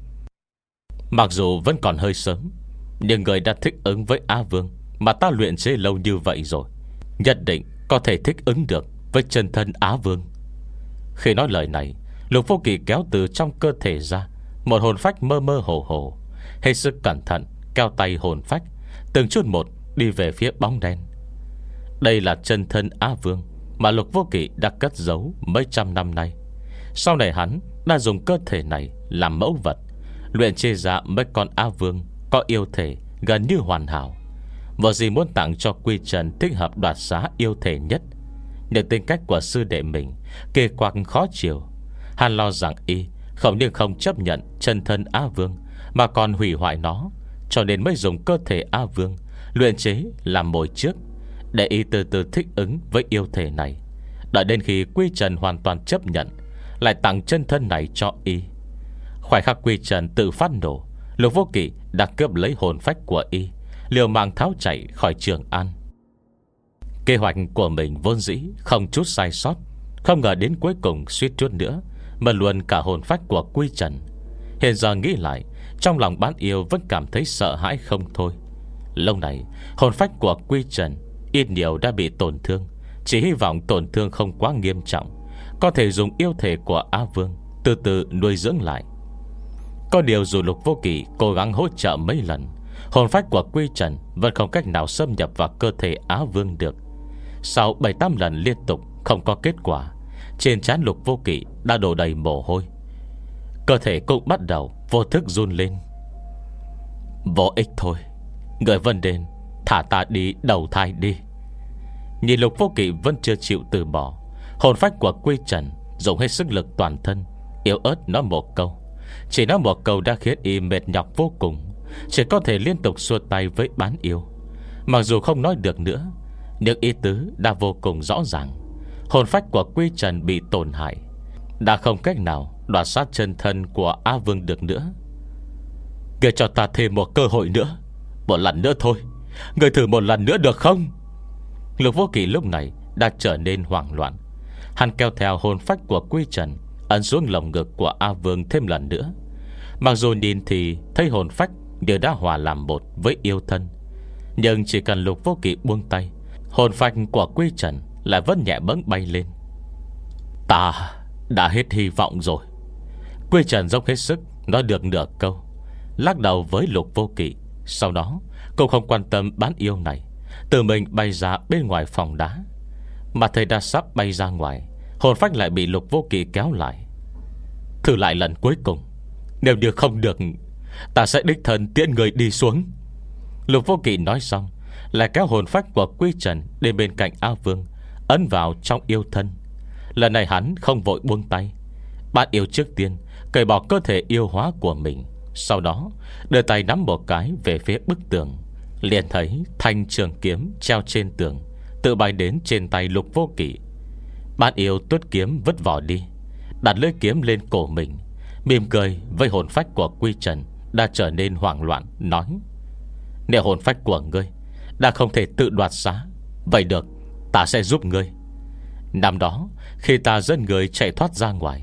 Mặc dù vẫn còn hơi sớm, nhưng người đã thích ứng với Á Vương mà ta luyện chế lâu như vậy rồi, nhất định có thể thích ứng được với chân thân Á Vương. Khi nói lời này, Lục Vô Kỵ kéo từ trong cơ thể ra một hồn phách mơ mơ hồ hồ. Hết sức cẩn thận kéo tay hồn phách từng chút một đi về phía bóng đen. Đây là chân thân Á Vương mà Lục Vô Kỵ đã cất giấu mấy trăm năm nay. Sau này hắn đã dùng cơ thể này làm mẫu vật, luyện chế ra mấy con Á Vương có yêu thể gần như hoàn hảo. Vợ gì muốn tặng cho Quy Trần thích hợp đoạt xá yêu thể nhất. Nhưng tính cách của sư đệ mình kê quặc khó chiều. Hắn lo rằng y không nhưng không chấp nhận chân thân Á Vương, mà còn hủy hoại nó, cho nên mới dùng cơ thể Á Vương luyện chế làm mồi trước, để y từ từ thích ứng với yêu thể này. Đợi đến khi Quy Trần hoàn toàn chấp nhận, lại tặng chân thân này cho y. Khoảnh khắc Quy Trần tự phát nổ, Lục Vô Kỵ đã cướp lấy hồn phách của y, liều mạng tháo chạy khỏi Trường An. Kế hoạch của mình vốn dĩ không chút sai sót, không ngờ đến cuối cùng suýt chút nữa mà luôn cả hồn phách của Quy Trần. Hiện giờ nghĩ lại, trong lòng bán yêu vẫn cảm thấy sợ hãi không thôi. Lâu này hồn phách của Quy Trần ít nhiều đã bị tổn thương, chỉ hy vọng tổn thương không quá nghiêm trọng, có thể dùng yêu thể của Á Vương từ từ nuôi dưỡng lại. Có điều dù Lục Vô Kỵ cố gắng hỗ trợ mấy lần, hồn phách của Quy Trần vẫn không cách nào xâm nhập vào cơ thể Á Vương được. Sau bảy tám lần liên tục không có kết quả, trên trán Lục Vô Kỵ đã đổ đầy mồ hôi. Cơ thể cũng bắt đầu vô thức run lên. Vô ích thôi, người Vân Đền, thả ta đi đầu thai đi. Nhìn Lục Vô Kỵ vẫn chưa chịu từ bỏ, hồn phách của Quy Trần dùng hết sức lực toàn thân, yếu ớt nói một câu. Chỉ nói một câu đã khiến y mệt nhọc vô cùng, chỉ có thể liên tục xua tay với bán yêu. Mặc dù không nói được nữa, nhưng ý tứ đã vô cùng rõ ràng. Hồn phách của Quy Trần bị tổn hại, đã không cách nào đoạt sát chân thân của Á Vương được nữa. Người cho ta thêm một cơ hội nữa, một lần nữa thôi. Người thử một lần nữa được không? Lục Vô Kỵ lúc này đã trở nên hoảng loạn. Hắn kéo theo hồn phách của Quy Trần ấn xuống lồng ngực của Á Vương thêm lần nữa. Mặc dù nhìn thì thấy hồn phách đều đã hòa làm một với yêu thân, nhưng chỉ cần Lục Vô Kỵ buông tay, hồn phách của Quy Trần lại vẫn nhẹ bẫng bay lên. Ta đã hết hy vọng rồi. Quy Trần dốc hết sức nói được nửa câu, lắc đầu với Lục Vô Kỵ. Sau đó cũng không quan tâm bán yêu này, tự mình bay ra bên ngoài phòng đá. Mà thầy đã sắp bay ra ngoài, hồn phách lại bị Lục Vô Kỵ kéo lại. Thử lại lần cuối cùng, nếu như không được, ta sẽ đích thân tiễn người đi xuống. Lục Vô Kỵ nói xong, lại kéo hồn phách của Quy Trần đến bên cạnh Á Vương, ấn vào trong yêu thân. Lần này hắn không vội buông tay. Bạn yêu trước tiên cởi bỏ cơ thể yêu hóa của mình, sau đó đưa tay nắm một cái về phía bức tường. Liền thấy thanh trường kiếm treo trên tường tự bay đến trên tay Lục Vô Kỵ. Bạn yêu tuốt kiếm vứt vỏ đi, đặt lưỡi kiếm lên cổ mình, mỉm cười với hồn phách của Quy Trần đã trở nên hoảng loạn, nói: Nếu hồn phách của ngươi đã không thể tự đoạt xá, vậy được, ta sẽ giúp ngươi. Năm đó khi ta dẫn người chạy thoát ra ngoài,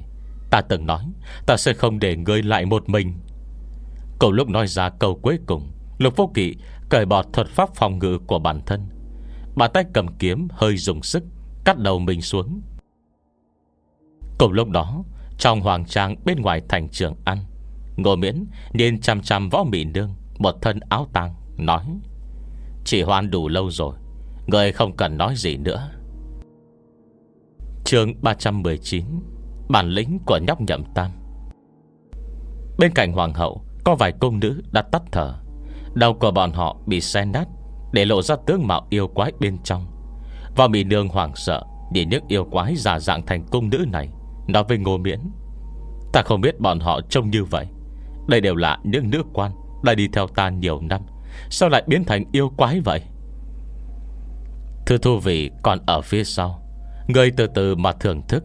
Ta từng nói ta sẽ không để ngươi lại một mình. Cùng lúc nói ra câu cuối cùng, Lục Vô Kỵ cởi bỏ thuật pháp phòng ngự của bản thân. Bàn tay cầm kiếm hơi dùng sức, cắt đầu mình xuống. Cùng lúc đó, trong hoàng trang bên ngoài thành Trường An, Ngô Miễn nhìn chằm chằm Võ Mị Nương, một thân áo tang, nói: Chỉ hoan đủ lâu rồi, người không cần nói gì nữa. Chương ba trăm mười chín: Bản lĩnh của nhóc Nhậm Tam. Bên cạnh hoàng hậu có vài cung nữ đã tắt thở. Đầu của bọn họ bị xé nát, để lộ ra tướng mạo yêu quái bên trong. Võ Mị Nương hoảng sợ nhìn những yêu quái giả dạng thành cung nữ này, nói với Ngô Miễn: Ta không biết bọn họ trông như vậy. Đây đều là những nữ quan đã đi theo ta nhiều năm, sao lại biến thành yêu quái vậy? Thư Thu Vị còn ở phía sau, người từ từ mà thưởng thức.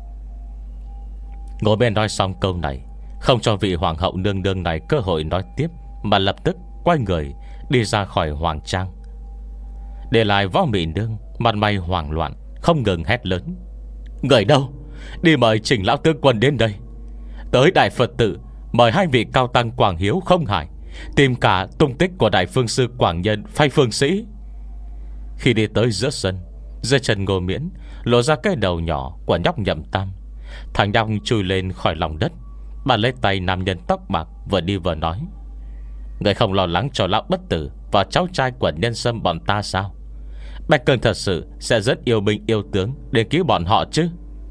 Ngô Miễn nói xong câu này, không cho vị hoàng hậu nương nương này cơ hội nói tiếp, mà lập tức quay người đi ra khỏi hoàng trang, để lại Võ Mị Nương mặt mày hoảng loạn, không ngừng hét lớn: Người đâu? Đi mời Trình lão tướng quân đến đây. Tới Đại Phật Tự mời hai vị cao tăng Quảng Hiếu, Không Hải, tìm cả tung tích của Đại Phương Sư Quảng Nhân, Phay Phương Sĩ. Khi đi tới giữa sân, dưới chân Ngô Miễn lộ ra cái đầu nhỏ của nhóc Nhậm Tam. Thằng nhóc chui lên khỏi lòng đất, bà lấy tay nam nhân tóc bạc vừa đi vừa nói: Người không lo lắng cho lão bất tử và cháu trai của nhân sâm bọn ta sao? Bạch Cường thật sự sẽ rất yêu binh yêu tướng để cứu bọn họ chứ?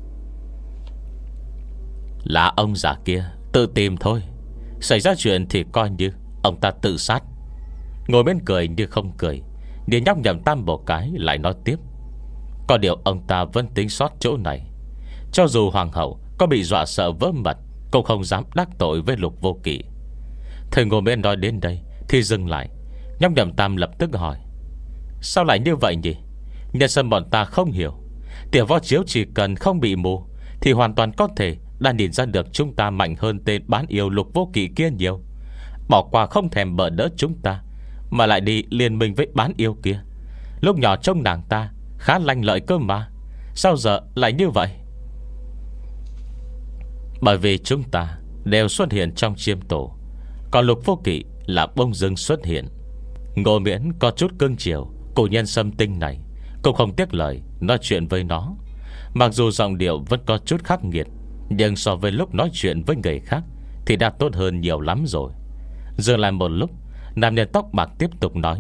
Là ông già kia tự tìm thôi. Xảy ra chuyện thì coi như ông ta tự sát. Ngồi bên cười như không cười, nhìn nhóc Nhậm Tam một cái, lại nói tiếp: Có điều ông ta vẫn tính sót chỗ này. Cho dù hoàng hậu có bị dọa sợ vỡ mật, cũng không dám đắc tội với Lục Vô Kỵ. Thời Ngô Miễn nói đến đây thì dừng lại. Nhóc Nhậm Tam lập tức hỏi: Sao lại như vậy nhỉ? Nhân sâm bọn ta không hiểu. Tiểu Võ Chiếu chỉ cần không bị mù thì hoàn toàn có thể đã nhìn ra được chúng ta mạnh hơn tên bán yêu Lục Vô Kỵ kia nhiều. Bỏ qua không thèm bỡ đỡ chúng ta, mà lại đi liên minh với bán yêu kia. Lúc nhỏ trông nàng ta khá lanh lợi cơ mà, sao giờ lại như vậy? Bởi vì chúng ta đều xuất hiện trong chiêm tổ, còn Lục Vô Kỵ là bông dưng xuất hiện. Ngô Miễn có chút cương chiều cổ nhân sâm tinh này, cũng không tiếc lời nói chuyện với nó. Mặc dù giọng điệu vẫn có chút khắc nghiệt, nhưng so với lúc nói chuyện với người khác thì đã tốt hơn nhiều lắm rồi. Dừng lại một lúc, nam nhân tóc bạc tiếp tục nói: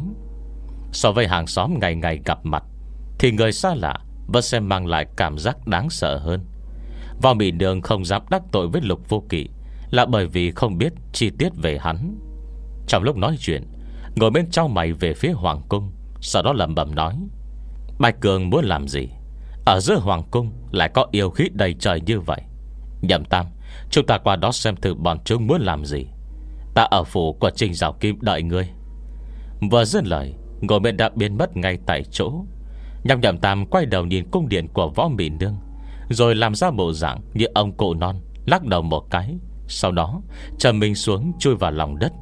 So với hàng xóm ngày ngày gặp mặt, thì người xa lạ vẫn sẽ mang lại cảm giác đáng sợ hơn. Võ Mị Nương không dám đắc tội với Lục Vô Kỵ là bởi vì không biết chi tiết về hắn. Trong lúc nói chuyện, ngồi bên trong mày về phía hoàng cung, sau đó lẩm bẩm nói: Bạch Cường muốn làm gì? Ở giữa hoàng cung lại có yêu khí đầy trời như vậy. Nhậm Tam, chúng ta qua đó xem thử bọn chúng muốn làm gì. Ta ở phủ của Trình Giảo Kim đợi ngươi. Vừa dứt lời, Ngô Miễn đã biến mất ngay tại chỗ. Nhậm Nhậm Tam quay đầu nhìn cung điện của Võ Mị Nương, rồi làm ra bộ dạng như ông cụ non, lắc đầu một cái, sau đó trầm mình xuống chui vào lòng đất.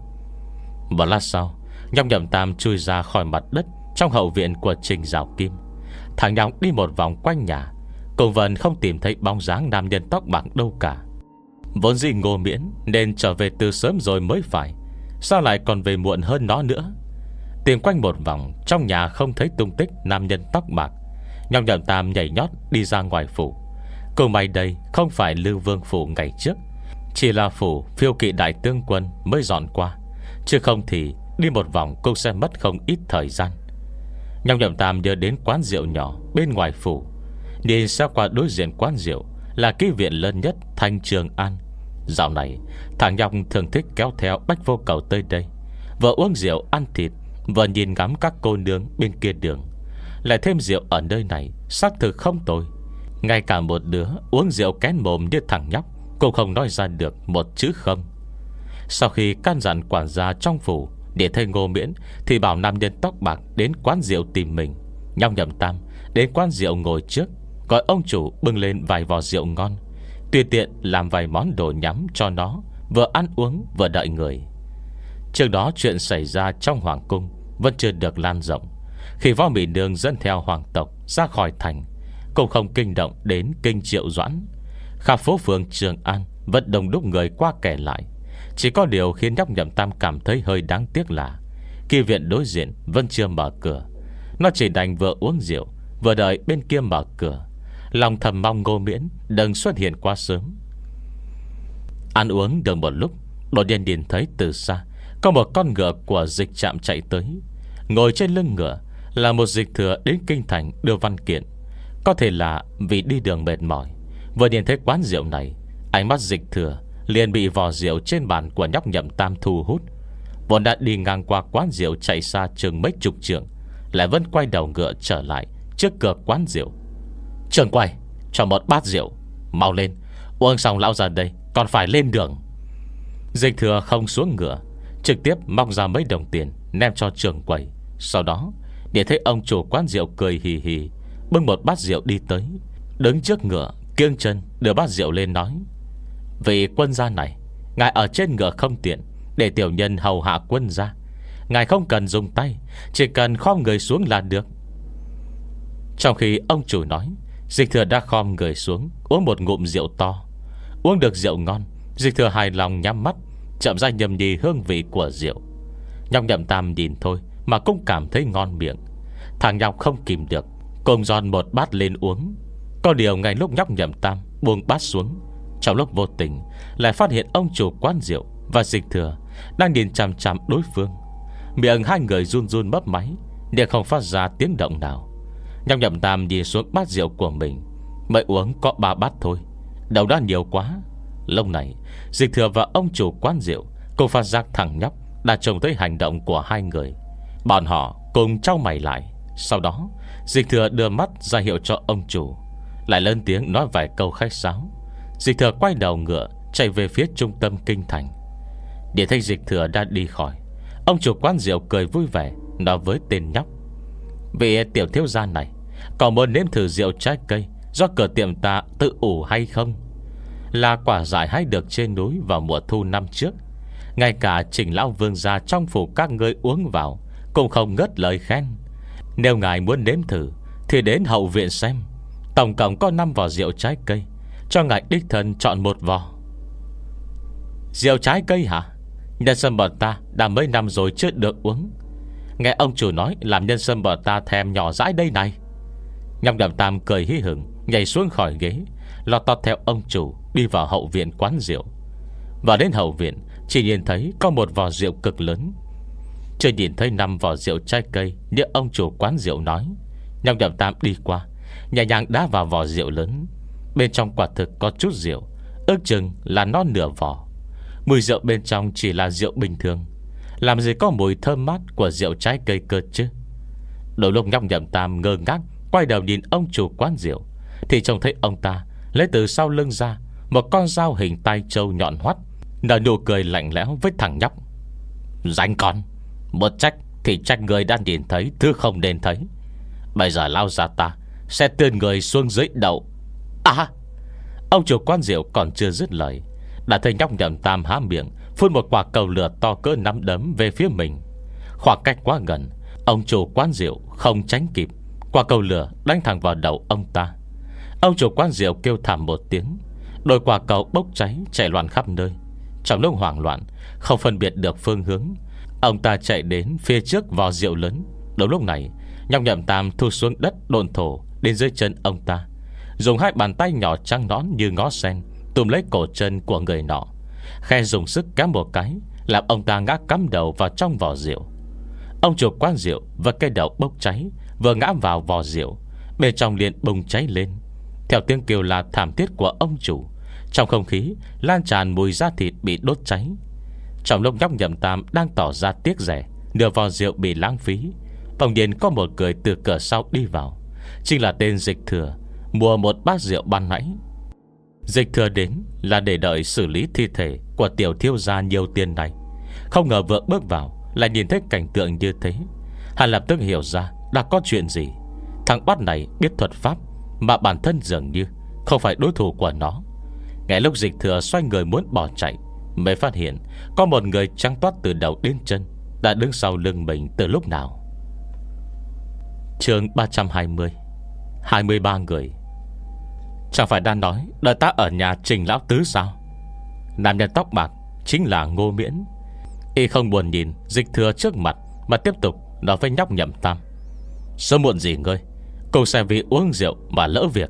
Một lát sau, Nhậm Nhậm Tam chui ra khỏi mặt đất trong hậu viện của Trình Giảo Kim. Thằng nhóc đi một vòng quanh nhà, cùng vẫn không tìm thấy bóng dáng nam nhân tóc bạc đâu cả. Vốn dĩ Ngô Miễn nên trở về từ sớm rồi mới phải, sao lại còn về muộn hơn nó nữa? Tìm quanh một vòng trong nhà không thấy tung tích nam nhân tóc bạc. Nhóc Nhậm Tam nhảy nhót đi ra ngoài phủ. Cùng may đây không phải Lưu Vương phủ ngày trước, chỉ là phủ Phiêu Kỵ đại tướng quân mới dọn qua, chứ không thì đi một vòng cũng sẽ mất không ít thời gian. Nhóc Nhậm Tam nhớ đến quán rượu nhỏ bên ngoài phủ, nhìn xa qua đối diện quán rượu là cái viện lớn nhất thành Trường An. Dạo này thằng nhóc thường thích kéo theo Bách Vô Cầu tới đây, vừa uống rượu ăn thịt, vừa nhìn ngắm các cô nương bên kia đường. Lại thêm rượu ở nơi này xác thực không tồi. Ngay cả một đứa uống rượu kén mồm như thằng nhóc cũng không nói ra được một chữ không. Sau khi can dặn quản gia trong phủ để thấy Ngô Miễn, thì bảo nam nhân tóc bạc đến quán rượu tìm mình. Nhóc Nhậm Tam đến quán rượu ngồi trước, gọi ông chủ bưng lên vài vò rượu ngon, tùy tiện làm vài món đồ nhắm cho nó, vừa ăn uống vừa đợi người. Trước đó chuyện xảy ra trong hoàng cung vẫn chưa được lan rộng. Khi Võ Mị Nương dẫn theo hoàng tộc ra khỏi thành, cũng không kinh động đến kinh Triệu Doãn. Khắp phố phường Trường An vẫn đông đúc người qua kẻ lại. Chỉ có điều khiến nhóc Nhậm Tam cảm thấy hơi đáng tiếc là kỳ viện đối diện vẫn chưa mở cửa. Nó chỉ đành vừa uống rượu vừa đợi bên kia mở cửa, lòng thầm mong Ngô Miễn đừng xuất hiện quá sớm. Ăn uống được một lúc, đột nhiên nhìn thấy từ xa có một con ngựa của Dịch Trạm chạy tới. Ngồi trên lưng ngựa là một Dịch Thừa đến kinh thành đưa văn kiện. Có thể là vì đi đường mệt mỏi, vừa nhìn thấy quán rượu này, ánh mắt Dịch Thừa liền bị vò rượu trên bàn của nhóc Nhậm Tam thu hút. Vốn đã đi ngang qua quán rượu chạy xa chừng mấy chục trượng, lại vẫn quay đầu ngựa trở lại trước cửa quán rượu. Trường quay, cho một bát rượu, mau lên, uống xong lão ra đây còn phải lên đường. Dịch Thừa không xuống ngựa, trực tiếp móc ra mấy đồng tiền ném cho trường quầy. Sau đó để thấy ông chủ quán rượu cười hì hì, bưng một bát rượu đi tới, đứng trước ngựa kiêng chân đưa bát rượu lên nói: Vị quân gia này, ngài ở trên ngựa không tiện, để tiểu nhân hầu hạ quân gia. Ngài không cần dùng tay, chỉ cần khom người xuống là được. Trong khi ông chủ nói, Dịch Thừa đã khom người xuống uống một ngụm rượu to. Uống được rượu ngon, Dịch Thừa hài lòng nhắm mắt, chậm rãi nhâm nhi hương vị của rượu. Nhóc Nhậm Tam nhìn thôi mà cũng cảm thấy ngon miệng. Thằng nhóc không kìm được, cùng giòn một bát lên uống. Có điều ngay lúc nhóc Nhậm Tam buông bát xuống, trong lúc vô tình lại phát hiện ông chủ quán rượu và Dịch Thừa đang nhìn chằm chằm đối phương. Miệng hai người run run mấp máy, nhưng không phát ra tiếng động nào. Nhóc Nhậm Tam nhìn xuống bát rượu của mình, mới uống có ba bát thôi, đầu đã nhiều quá. Lúc này Dịch Thừa và ông chủ quán rượu cùng phát giác thằng nhóc đã trông thấy hành động của hai người. Bọn họ cùng trao mày lại. Sau đó Dịch Thừa đưa mắt ra hiệu cho ông chủ, lại lên tiếng nói vài câu khách sáo. Dịch Thừa quay đầu ngựa chạy về phía trung tâm kinh thành. Để thấy Dịch Thừa đã đi khỏi, ông chủ quán rượu cười vui vẻ nói với tên nhóc: Vị tiểu thiếu gia này, có muốn nếm thử rượu trái cây do cửa tiệm ta tự ủ hay không? Là quả dại hái được trên núi vào mùa thu năm trước. Ngay cả Trình lão vương gia trong phủ các ngươi uống vào cũng không ngớt lời khen. Nếu ngài muốn nếm thử thì đến hậu viện xem. Tổng cộng có năm vò rượu trái cây, cho ngài đích thân chọn một vò. Rượu trái cây hả? Nhân sâm bọn ta đã mấy năm rồi chưa được uống. Nghe ông chủ nói làm nhân sâm bọn ta thèm nhỏ dãi đây này. Nhóc Nhậm Tam cười hí hửng nhảy xuống khỏi ghế, lọt tọt theo ông chủ đi vào hậu viện quán rượu. Và đến hậu viện chỉ nhìn thấy có một vò rượu cực lớn. Chưa nhìn thấy năm vò rượu trái cây như ông chủ quán rượu nói, Nhóc Nhậm Tam đi qua, nhẹ nhàng đá vào vò rượu lớn. Bên trong quả thực có chút rượu, ước chừng là non nửa vò. Mùi rượu bên trong chỉ là rượu bình thường, làm gì có mùi thơm mát của rượu trái cây cơ chứ. Đôi lúc Nhóc Nhậm Tam ngơ ngác quay đầu nhìn ông chủ quán rượu, thì trông thấy ông ta lấy từ sau lưng ra một con dao hình tai trâu nhọn hoắt, nở nụ cười lạnh lẽo với thằng nhóc: Rảnh con, một trách thì trách người đang nhìn thấy thứ không nên thấy. Bây giờ lao ra ta sẽ tuyên người xuống dưới đậu. À! Ông chủ quán rượu còn chưa dứt lời, đã thấy Nhóc Nhậm Tam há miệng phun một quả cầu lửa to cỡ nắm đấm về phía mình. Khoảng cách quá gần, ông chủ quán rượu không tránh kịp, quả cầu lửa đánh thẳng vào đầu ông ta. Ông chủ quán rượu kêu thảm một tiếng, đôi quả cầu bốc cháy chạy loạn khắp nơi. Trong lúc hoảng loạn không phân biệt được phương hướng, ông ta chạy đến phía trước vò rượu lớn. Đúng lúc này Nhóc Nhậm Tam thu xuống đất độn thổ đến dưới chân ông ta, dùng hai bàn tay nhỏ trắng nõn như ngó sen túm lấy cổ chân của người nọ, khe dùng sức cắm một cái, làm ông ta ngã cắm đầu vào trong vò rượu. Ông chủ quán rượu và cây đầu bốc cháy vừa ngã vào vò rượu, bên trong liền bùng cháy lên. Theo tiếng kêu la thảm thiết của ông chủ, trong không khí lan tràn mùi da thịt bị đốt cháy. Trong lúc Nhóc Nhậm Tam đang tỏ ra tiếc rẻ nửa vò rượu bị lãng phí, bỗng nhiên có một người từ cửa sau đi vào. Chính là tên Dịch Thừa mua một bát rượu ban nãy. Dịch Thừa đến là để đợi xử lý thi thể của tiểu thiếu gia nhiều tiền này. Không ngờ vừa bước vào lại nhìn thấy cảnh tượng như thế, hắn lập tức hiểu ra đã có chuyện gì. Thằng bắt này biết thuật pháp, mà bản thân dường như không phải đối thủ của nó. Ngay lúc Dịch Thừa xoay người muốn bỏ chạy, mới phát hiện có một người trắng toát từ đầu đến chân đã đứng sau lưng mình từ lúc nào. Chương ba trăm hai mươi. hai mươi ba người. Chẳng phải đang nói đợi ta ở nhà Trình lão tứ sao? Nam nhân tóc bạc chính là Ngô Miễn. Y không buồn nhìn Dịch Thừa trước mặt, mà tiếp tục nói với nhóc Nhậm Tam: sớm muộn gì ngươi cũng sẽ vì uống rượu mà lỡ việc.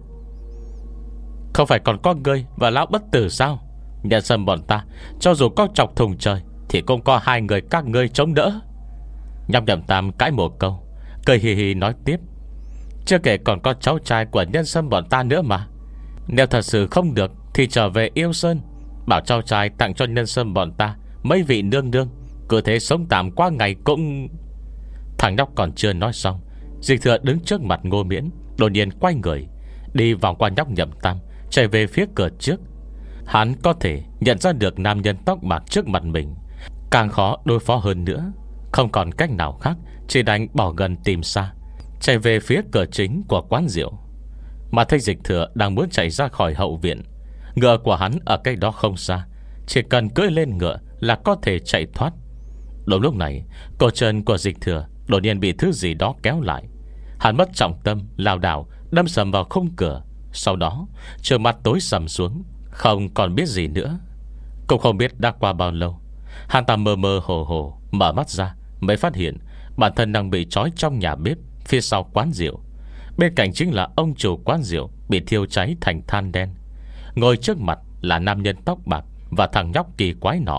Không phải còn có ngươi và lão bất tử sao? Nhân sâm bọn ta cho dù có chọc thùng trời thì cũng có hai người các ngươi chống đỡ. Nhóc Nhậm Tam cãi một câu, cười hì hì nói tiếp: chưa kể còn có cháu trai của nhân sâm bọn ta nữa mà. Nếu thật sự không được thì trở về Yêu Sơn, bảo cháu trai tặng cho nhân sâm bọn ta mấy vị nương nương, cứ thế sống tạm qua ngày cũng... Thằng nhóc còn chưa nói xong, Dịch Thừa đứng trước mặt Ngô Miễn, đột nhiên quay người, đi vòng qua nhóc Nhậm Tam, chạy về phía cửa trước. Hắn có thể nhận ra được nam nhân tóc bạc trước mặt mình, càng khó đối phó hơn nữa. Không còn cách nào khác, chỉ đành bỏ gần tìm xa, chạy về phía cửa chính của quán rượu. Mà thấy Dịch Thừa đang muốn chạy ra khỏi hậu viện, ngựa của hắn ở cách đó không xa, chỉ cần cưỡi lên ngựa là có thể chạy thoát. Đúng lúc này, cổ chân của Dịch Thừa đột nhiên bị thứ gì đó kéo lại. Hắn mất trọng tâm, lảo đảo đâm sầm vào khung cửa. Sau đó trường mắt tối sầm xuống, không còn biết gì nữa. Cũng không biết đã qua bao lâu, hắn ta mơ mơ hồ hồ mở mắt ra, mới phát hiện bản thân đang bị trói trong nhà bếp phía sau quán rượu. Bên cạnh chính là ông chủ quán rượu bị thiêu cháy thành than đen. Ngồi trước mặt là nam nhân tóc bạc và thằng nhóc kỳ quái nọ.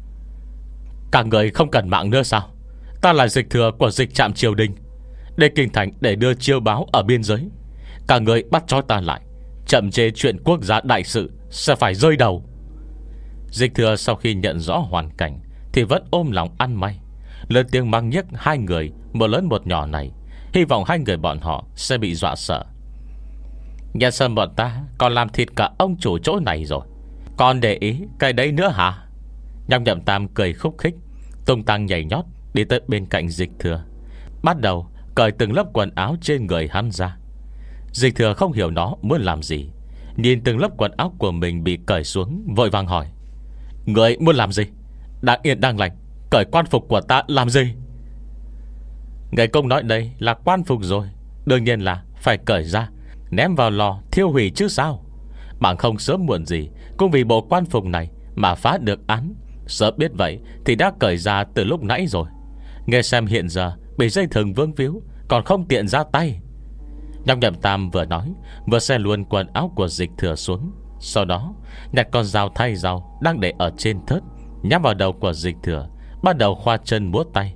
Cả người không cần mạng nữa sao? Ta là Dịch Thừa của Dịch Trạm triều đình, đến kinh thành để đưa chiêu báo ở biên giới. Cả người bắt trói ta lại, chậm chê chuyện quốc gia đại sự sẽ phải rơi đầu. Dịch Thừa sau khi nhận rõ hoàn cảnh thì vẫn ôm lòng ăn may, lớn tiếng mang nhắc hai người, một lớn một nhỏ này, hy vọng hai người bọn họ sẽ bị dọa sợ. Nhân sâm bọn ta còn làm thịt cả ông chủ chỗ này rồi, còn để ý cái đấy nữa hả? Nhóc Nhậm Tam cười khúc khích, tung tăng nhảy nhót đi tới bên cạnh Dịch Thừa, bắt đầu cởi từng lớp quần áo trên người hắn ra. Dịch Thừa không hiểu nó muốn làm gì, nhìn từng lớp quần áo của mình bị cởi xuống, vội vàng hỏi: người muốn làm gì? Đang yên đang lành cởi quan phục của ta làm gì? Người công nói đây là quan phục rồi, đương nhiên là phải cởi ra, ném vào lò thiêu hủy chứ sao. Bằng không sớm muộn gì cũng vì bộ quan phục này mà phá được án. Sớm biết vậy thì đã cởi ra từ lúc nãy rồi. Nghe xem hiện giờ bị dây thừng vương víu, còn không tiện ra tay. Nhóc Nhậm Tam vừa nói, vừa xe luôn quần áo của Dịch Thừa xuống. Sau đó nhặt con dao thay dao đang để ở trên thớt, nhắm vào đầu của Dịch Thừa, bắt đầu khoa chân múa tay.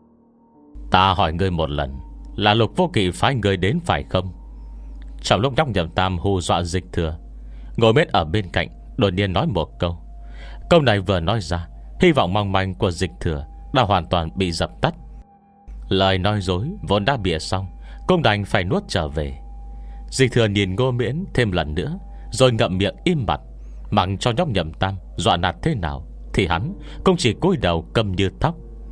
Ta hỏi ngươi một lần, là Lục Vô Kỵ phái ngươi đến phải không? Trong lúc nhóc Nhậm Tam hù dọa Dịch Thừa, Ngồi Miễn ở bên cạnh đột nhiên nói một câu. Câu này vừa nói ra, hy vọng mong manh của Dịch Thừa đã hoàn toàn bị dập tắt. Lời nói dối vốn đã bịa xong, cũng đành phải nuốt trở về. Dịch Thừa nhìn Ngô Miễn thêm lần nữa, rồi ngậm miệng im bặt, mặc cho nhóc Nhậm Tam dọa nạt thế nào thì hắn cũng chỉ cúi đầu câm như thóc.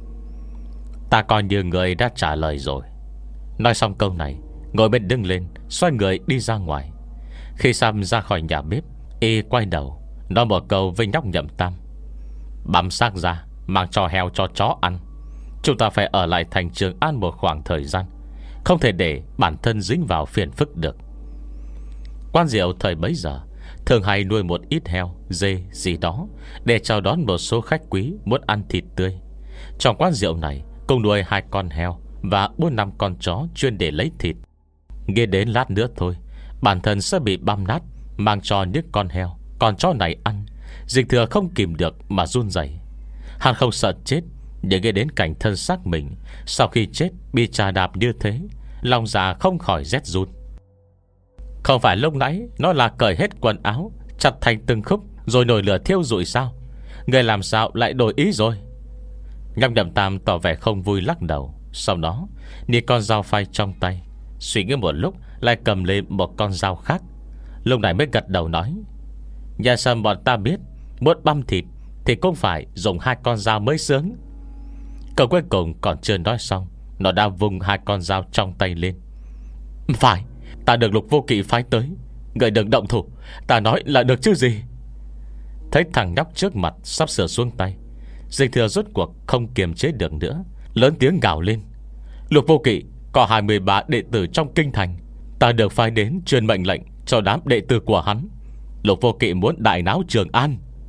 Ta coi như người đã trả lời rồi. Nói xong câu này, Ngô Miễn đứng lên, xoay người đi ra ngoài. Khi Sam ra khỏi nhà bếp, y quay đầu nói một câu với nhóc Nhậm Tam: băm xác ra, mang cho heo cho chó ăn. Chúng ta phải ở lại thành Trường An một khoảng thời gian, không thể để bản thân dính vào phiền phức được. Quán rượu thời bấy giờ thường hay nuôi một ít heo, dê gì đó để chào đón một số khách quý muốn ăn thịt tươi. Trong quán rượu này cũng nuôi hai con heo và bốn năm con chó chuyên để lấy thịt. Nghe đến lát nữa thôi, bản thân sẽ bị băm nát, mang cho những con heo, con chó này ăn. Dịch Thừa không kìm được mà run rẩy. Hắn không sợ chết, nhưng nghe đến cảnh thân xác mình sau khi chết bị chà đạp như thế, lòng dạ không khỏi rét run. Không phải lúc nãy nó là cởi hết quần áo, chặt thành từng khúc rồi nổi lửa thiêu rụi sao? Người làm sao lại đổi ý rồi? Nhóc Nhậm Tam tỏ vẻ không vui lắc đầu. Sau đó nhìn con dao phay trong tay, suy nghĩ một lúc lại cầm lên một con dao khác. Lúc này mới gật đầu nói: nhà sâm bọn ta biết, muốn băm thịt thì cũng phải dùng hai con dao mới sướng. Câu cuối cùng còn chưa nói xong, nó đã vung hai con dao trong tay lên. Phải, ta được Lục Vô Kỵ phái tới, người đừng động thủ, ta nói là được chứ gì. Thấy thằng nhóc trước mặt sắp sửa xuống tay, Dịch Thừa rốt cuộc không kiềm chế được nữa, lớn tiếng gào lên: Lục Vô Kỵ có hai mươi ba đệ tử trong kinh thành, ta được phái đến truyền mệnh lệnh cho đám đệ tử của hắn. Lục Vô Kỵ muốn đại náo Trường An.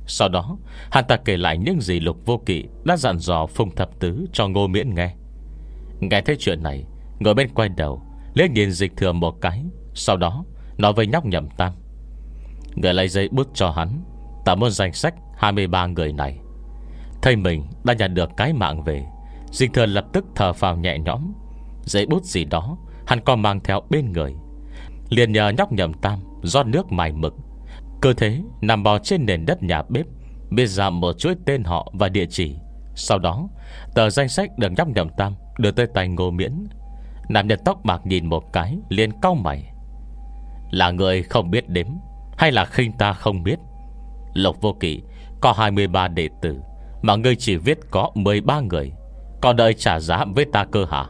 Sau đó hắn ta kể lại những gì Lục Vô Kỵ đã dặn dò Phùng Thập Tứ cho Ngô Miễn nghe. Nghe thấy chuyện này, ngồi bên quay đầu liếc nhìn Dịch Thừa một cái, sau đó nói với nhóc Nhậm Tam: người lấy giấy bút cho hắn, ta muốn danh sách hai mươi ba người này. Thấy mình đã nhận được cái mạng về, Dịch Thừa lập tức thở phào nhẹ nhõm. Giấy bút gì đó hắn còn mang theo bên người, liền nhờ nhóc Nhậm Tam rót nước mài mực. Cơ thế nằm bò trên nền đất nhà bếp, viết ra một chuỗi tên họ và địa chỉ. Sau đó tờ danh sách được nhóc Nhậm Tam đưa tới tay Ngô Miễn. Nam nhân tóc bạc nhìn một cái liền cau mày: là người không biết đếm hay là khinh ta không biết? Lục Vô Kỵ có hai mươi ba đệ tử, mà ngươi chỉ viết có mười ba người, còn đợi trả giá với ta cơ hả?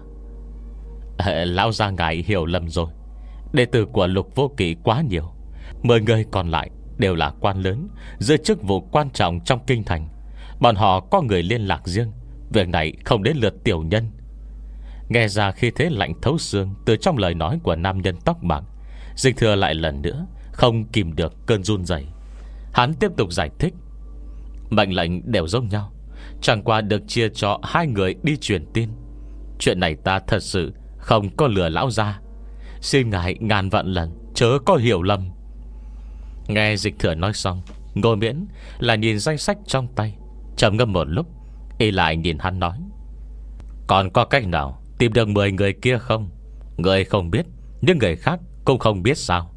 à, Lão gia ngài hiểu lầm rồi. Đệ tử của Lục Vô Kỵ quá nhiều, mười người còn lại đều là quan lớn, giữ chức vụ quan trọng trong kinh thành. Bọn họ có người liên lạc riêng, việc này không đến lượt tiểu nhân. Nghe ra khi thế lạnh thấu xương từ trong lời nói của nam nhân tóc bạc, Dịch Thừa lại lần nữa không kìm được cơn run rẩy. Hắn tiếp tục giải thích: mệnh lệnh đều giống nhau, chẳng qua được chia cho hai người đi truyền tin. Chuyện này ta thật sự không có lừa lão gia, xin ngài ngàn vạn lần chớ có hiểu lầm. Nghe Dịch Thừa nói xong, Ngô Miễn là nhìn danh sách trong tay, trầm ngâm một lúc, y lại nhìn hắn nói: còn có cách nào tìm được mười người kia không? Người không biết, nhưng người khác cũng không biết sao?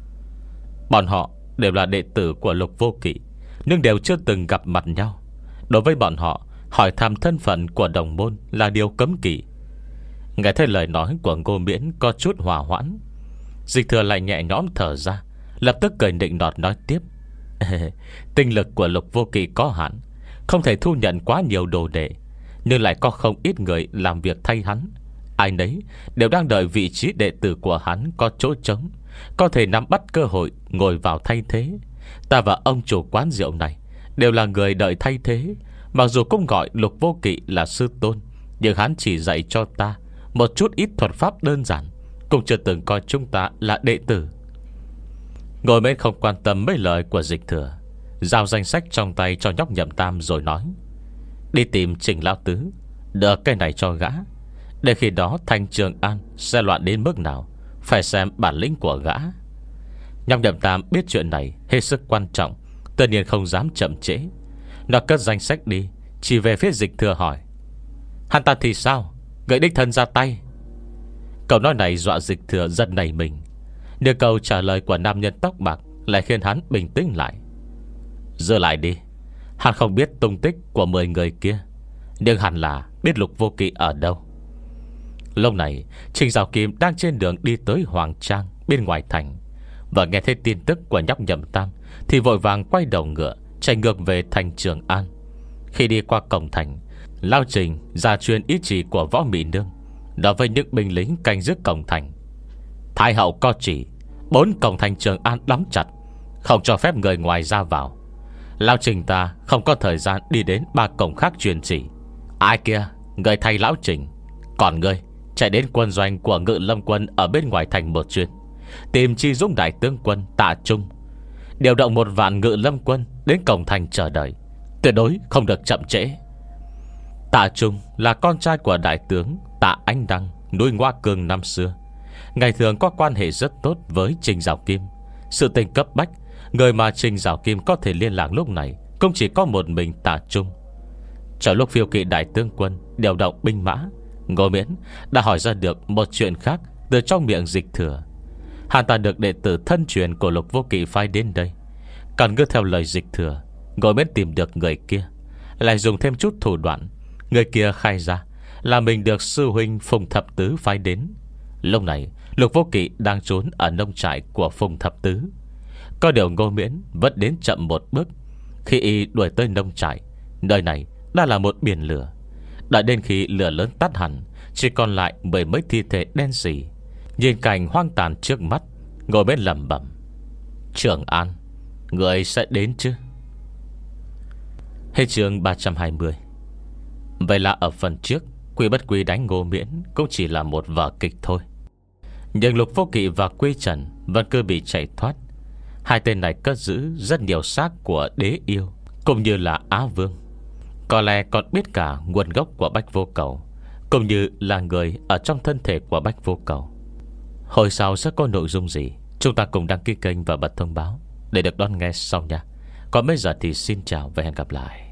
Bọn họ đều là đệ tử của Lục Vô Kỵ, nhưng đều chưa từng gặp mặt nhau. Đối với bọn họ, hỏi thăm thân phận của đồng môn là điều cấm kỵ. Nghe thấy lời nói của Ngô Miễn có chút hòa hoãn, Dịch Thừa lại nhẹ nhõm thở ra, lập tức cười nịnh nọt nói tiếp: tinh lực của Lục Vô Kỵ có hạn, không thể thu nhận quá nhiều đồ đệ, nhưng lại có không ít người làm việc thay hắn. Ai nấy đều đang đợi vị trí đệ tử của hắn có chỗ trống, có thể nắm bắt cơ hội ngồi vào thay thế. Ta và ông chủ quán rượu này đều là người đợi thay thế. Mặc dù cũng gọi Lục Vô Kỵ là sư tôn, nhưng hắn chỉ dạy cho ta một chút ít thuật pháp đơn giản, cũng chưa từng coi chúng ta là đệ tử. Ngồi bên không quan tâm mấy lời của Dịch Thừa, giao danh sách trong tay cho nhóc Nhậm Tam rồi nói: đi tìm Trình lão tứ, đưa cái này cho gã. Để khi đó thành Trường An sẽ loạn đến mức nào, phải xem bản lĩnh của gã. Nhóc Nhậm Tam biết chuyện này hết sức quan trọng, tất nhiên không dám chậm trễ. Nó cất danh sách đi, chỉ về phía Dịch Thừa hỏi: hắn ta thì sao? Người đích thân ra tay. Câu nói này dọa Dịch Thừa giật nảy mình, nhưng câu trả lời của nam nhân tóc bạc lại khiến hắn bình tĩnh lại. Dơ lại đi. Hắn không biết tung tích của mười người kia, nhưng hẳn là biết Lục Vô Kỵ ở đâu. Lúc này Trình Giảo Kim đang trên đường đi tới Hoàng Trang bên ngoài thành, và nghe thấy tin tức của nhóc Nhậm Tam thì vội vàng quay đầu ngựa chạy ngược về thành Trường An. Khi đi qua cổng thành, Lao Trình ra truyền ý chỉ của Võ Mị Nương, nói với những binh lính canh giữ cổng thành: thái hậu có chỉ, bốn cổng thành Trường An đóng chặt, không cho phép người ngoài ra vào. Lão Trình ta không có thời gian đi đến ba cổng khác truyền chỉ. Ai kia, người thay Lão Trình. Còn ngươi chạy đến quân doanh của Ngự Lâm quân ở bên ngoài thành một chuyến, tìm Chi Dũng đại tướng quân Tạ Trung, điều động một vạn Ngự Lâm quân đến cổng thành chờ đợi, tuyệt đối không được chậm trễ. Tạ Trung là con trai của đại tướng Tạ Anh Đăng núi Ngoa Cương năm xưa, ngày thường có quan hệ rất tốt với Trình Giảo Kim. Sự tình cấp bách, người mà Trình Giảo Kim có thể liên lạc lúc này cũng chỉ có một mình Tạ Trung. Trong lúc phiêu kỵ đại tướng quân điều động binh mã, Ngô Miễn đã hỏi ra được một chuyện khác từ trong miệng Dịch Thừa. Hắn ta được đệ tử thân truyền của Lục Vô Kỵ phái đến đây. Còn cứ theo lời Dịch Thừa, Ngô Miễn tìm được người kia, lại dùng thêm chút thủ đoạn. Người kia khai ra là mình được sư huynh Phùng Thập Tứ phái đến. Lúc này Lục Vô Kỵ đang trốn ở nông trại của Phùng Thập Tứ. Có điều Ngô Miễn vẫn đến chậm một bước. Khi y đuổi tới nông trại, nơi này đã là một biển lửa. Đợi đến khi lửa lớn tắt hẳn, chỉ còn lại mười mấy thi thể đen sì. Nhìn cảnh hoang tàn trước mắt, Ngô Miễn lẩm bẩm: Trường An, người sẽ đến chứ? Hết chương ba trăm hai mươi. Vậy là ở phần trước, Quy Bất Quy đánh Ngô Miễn cũng chỉ là một vở kịch thôi. Nhưng Lục Vô Kỵ và Quy Trần vẫn cứ bị chạy thoát. Hai tên này cất giữ rất nhiều xác của đế yêu cũng như là Á Vương. Có lẽ còn biết cả nguồn gốc của Bách Vô Cầu, cũng như là người ở trong thân thể của Bách Vô Cầu. Hồi sau sẽ có nội dung gì, chúng ta cùng đăng ký kênh và bật thông báo để được đón nghe sau nha. Còn bây giờ thì xin chào và hẹn gặp lại.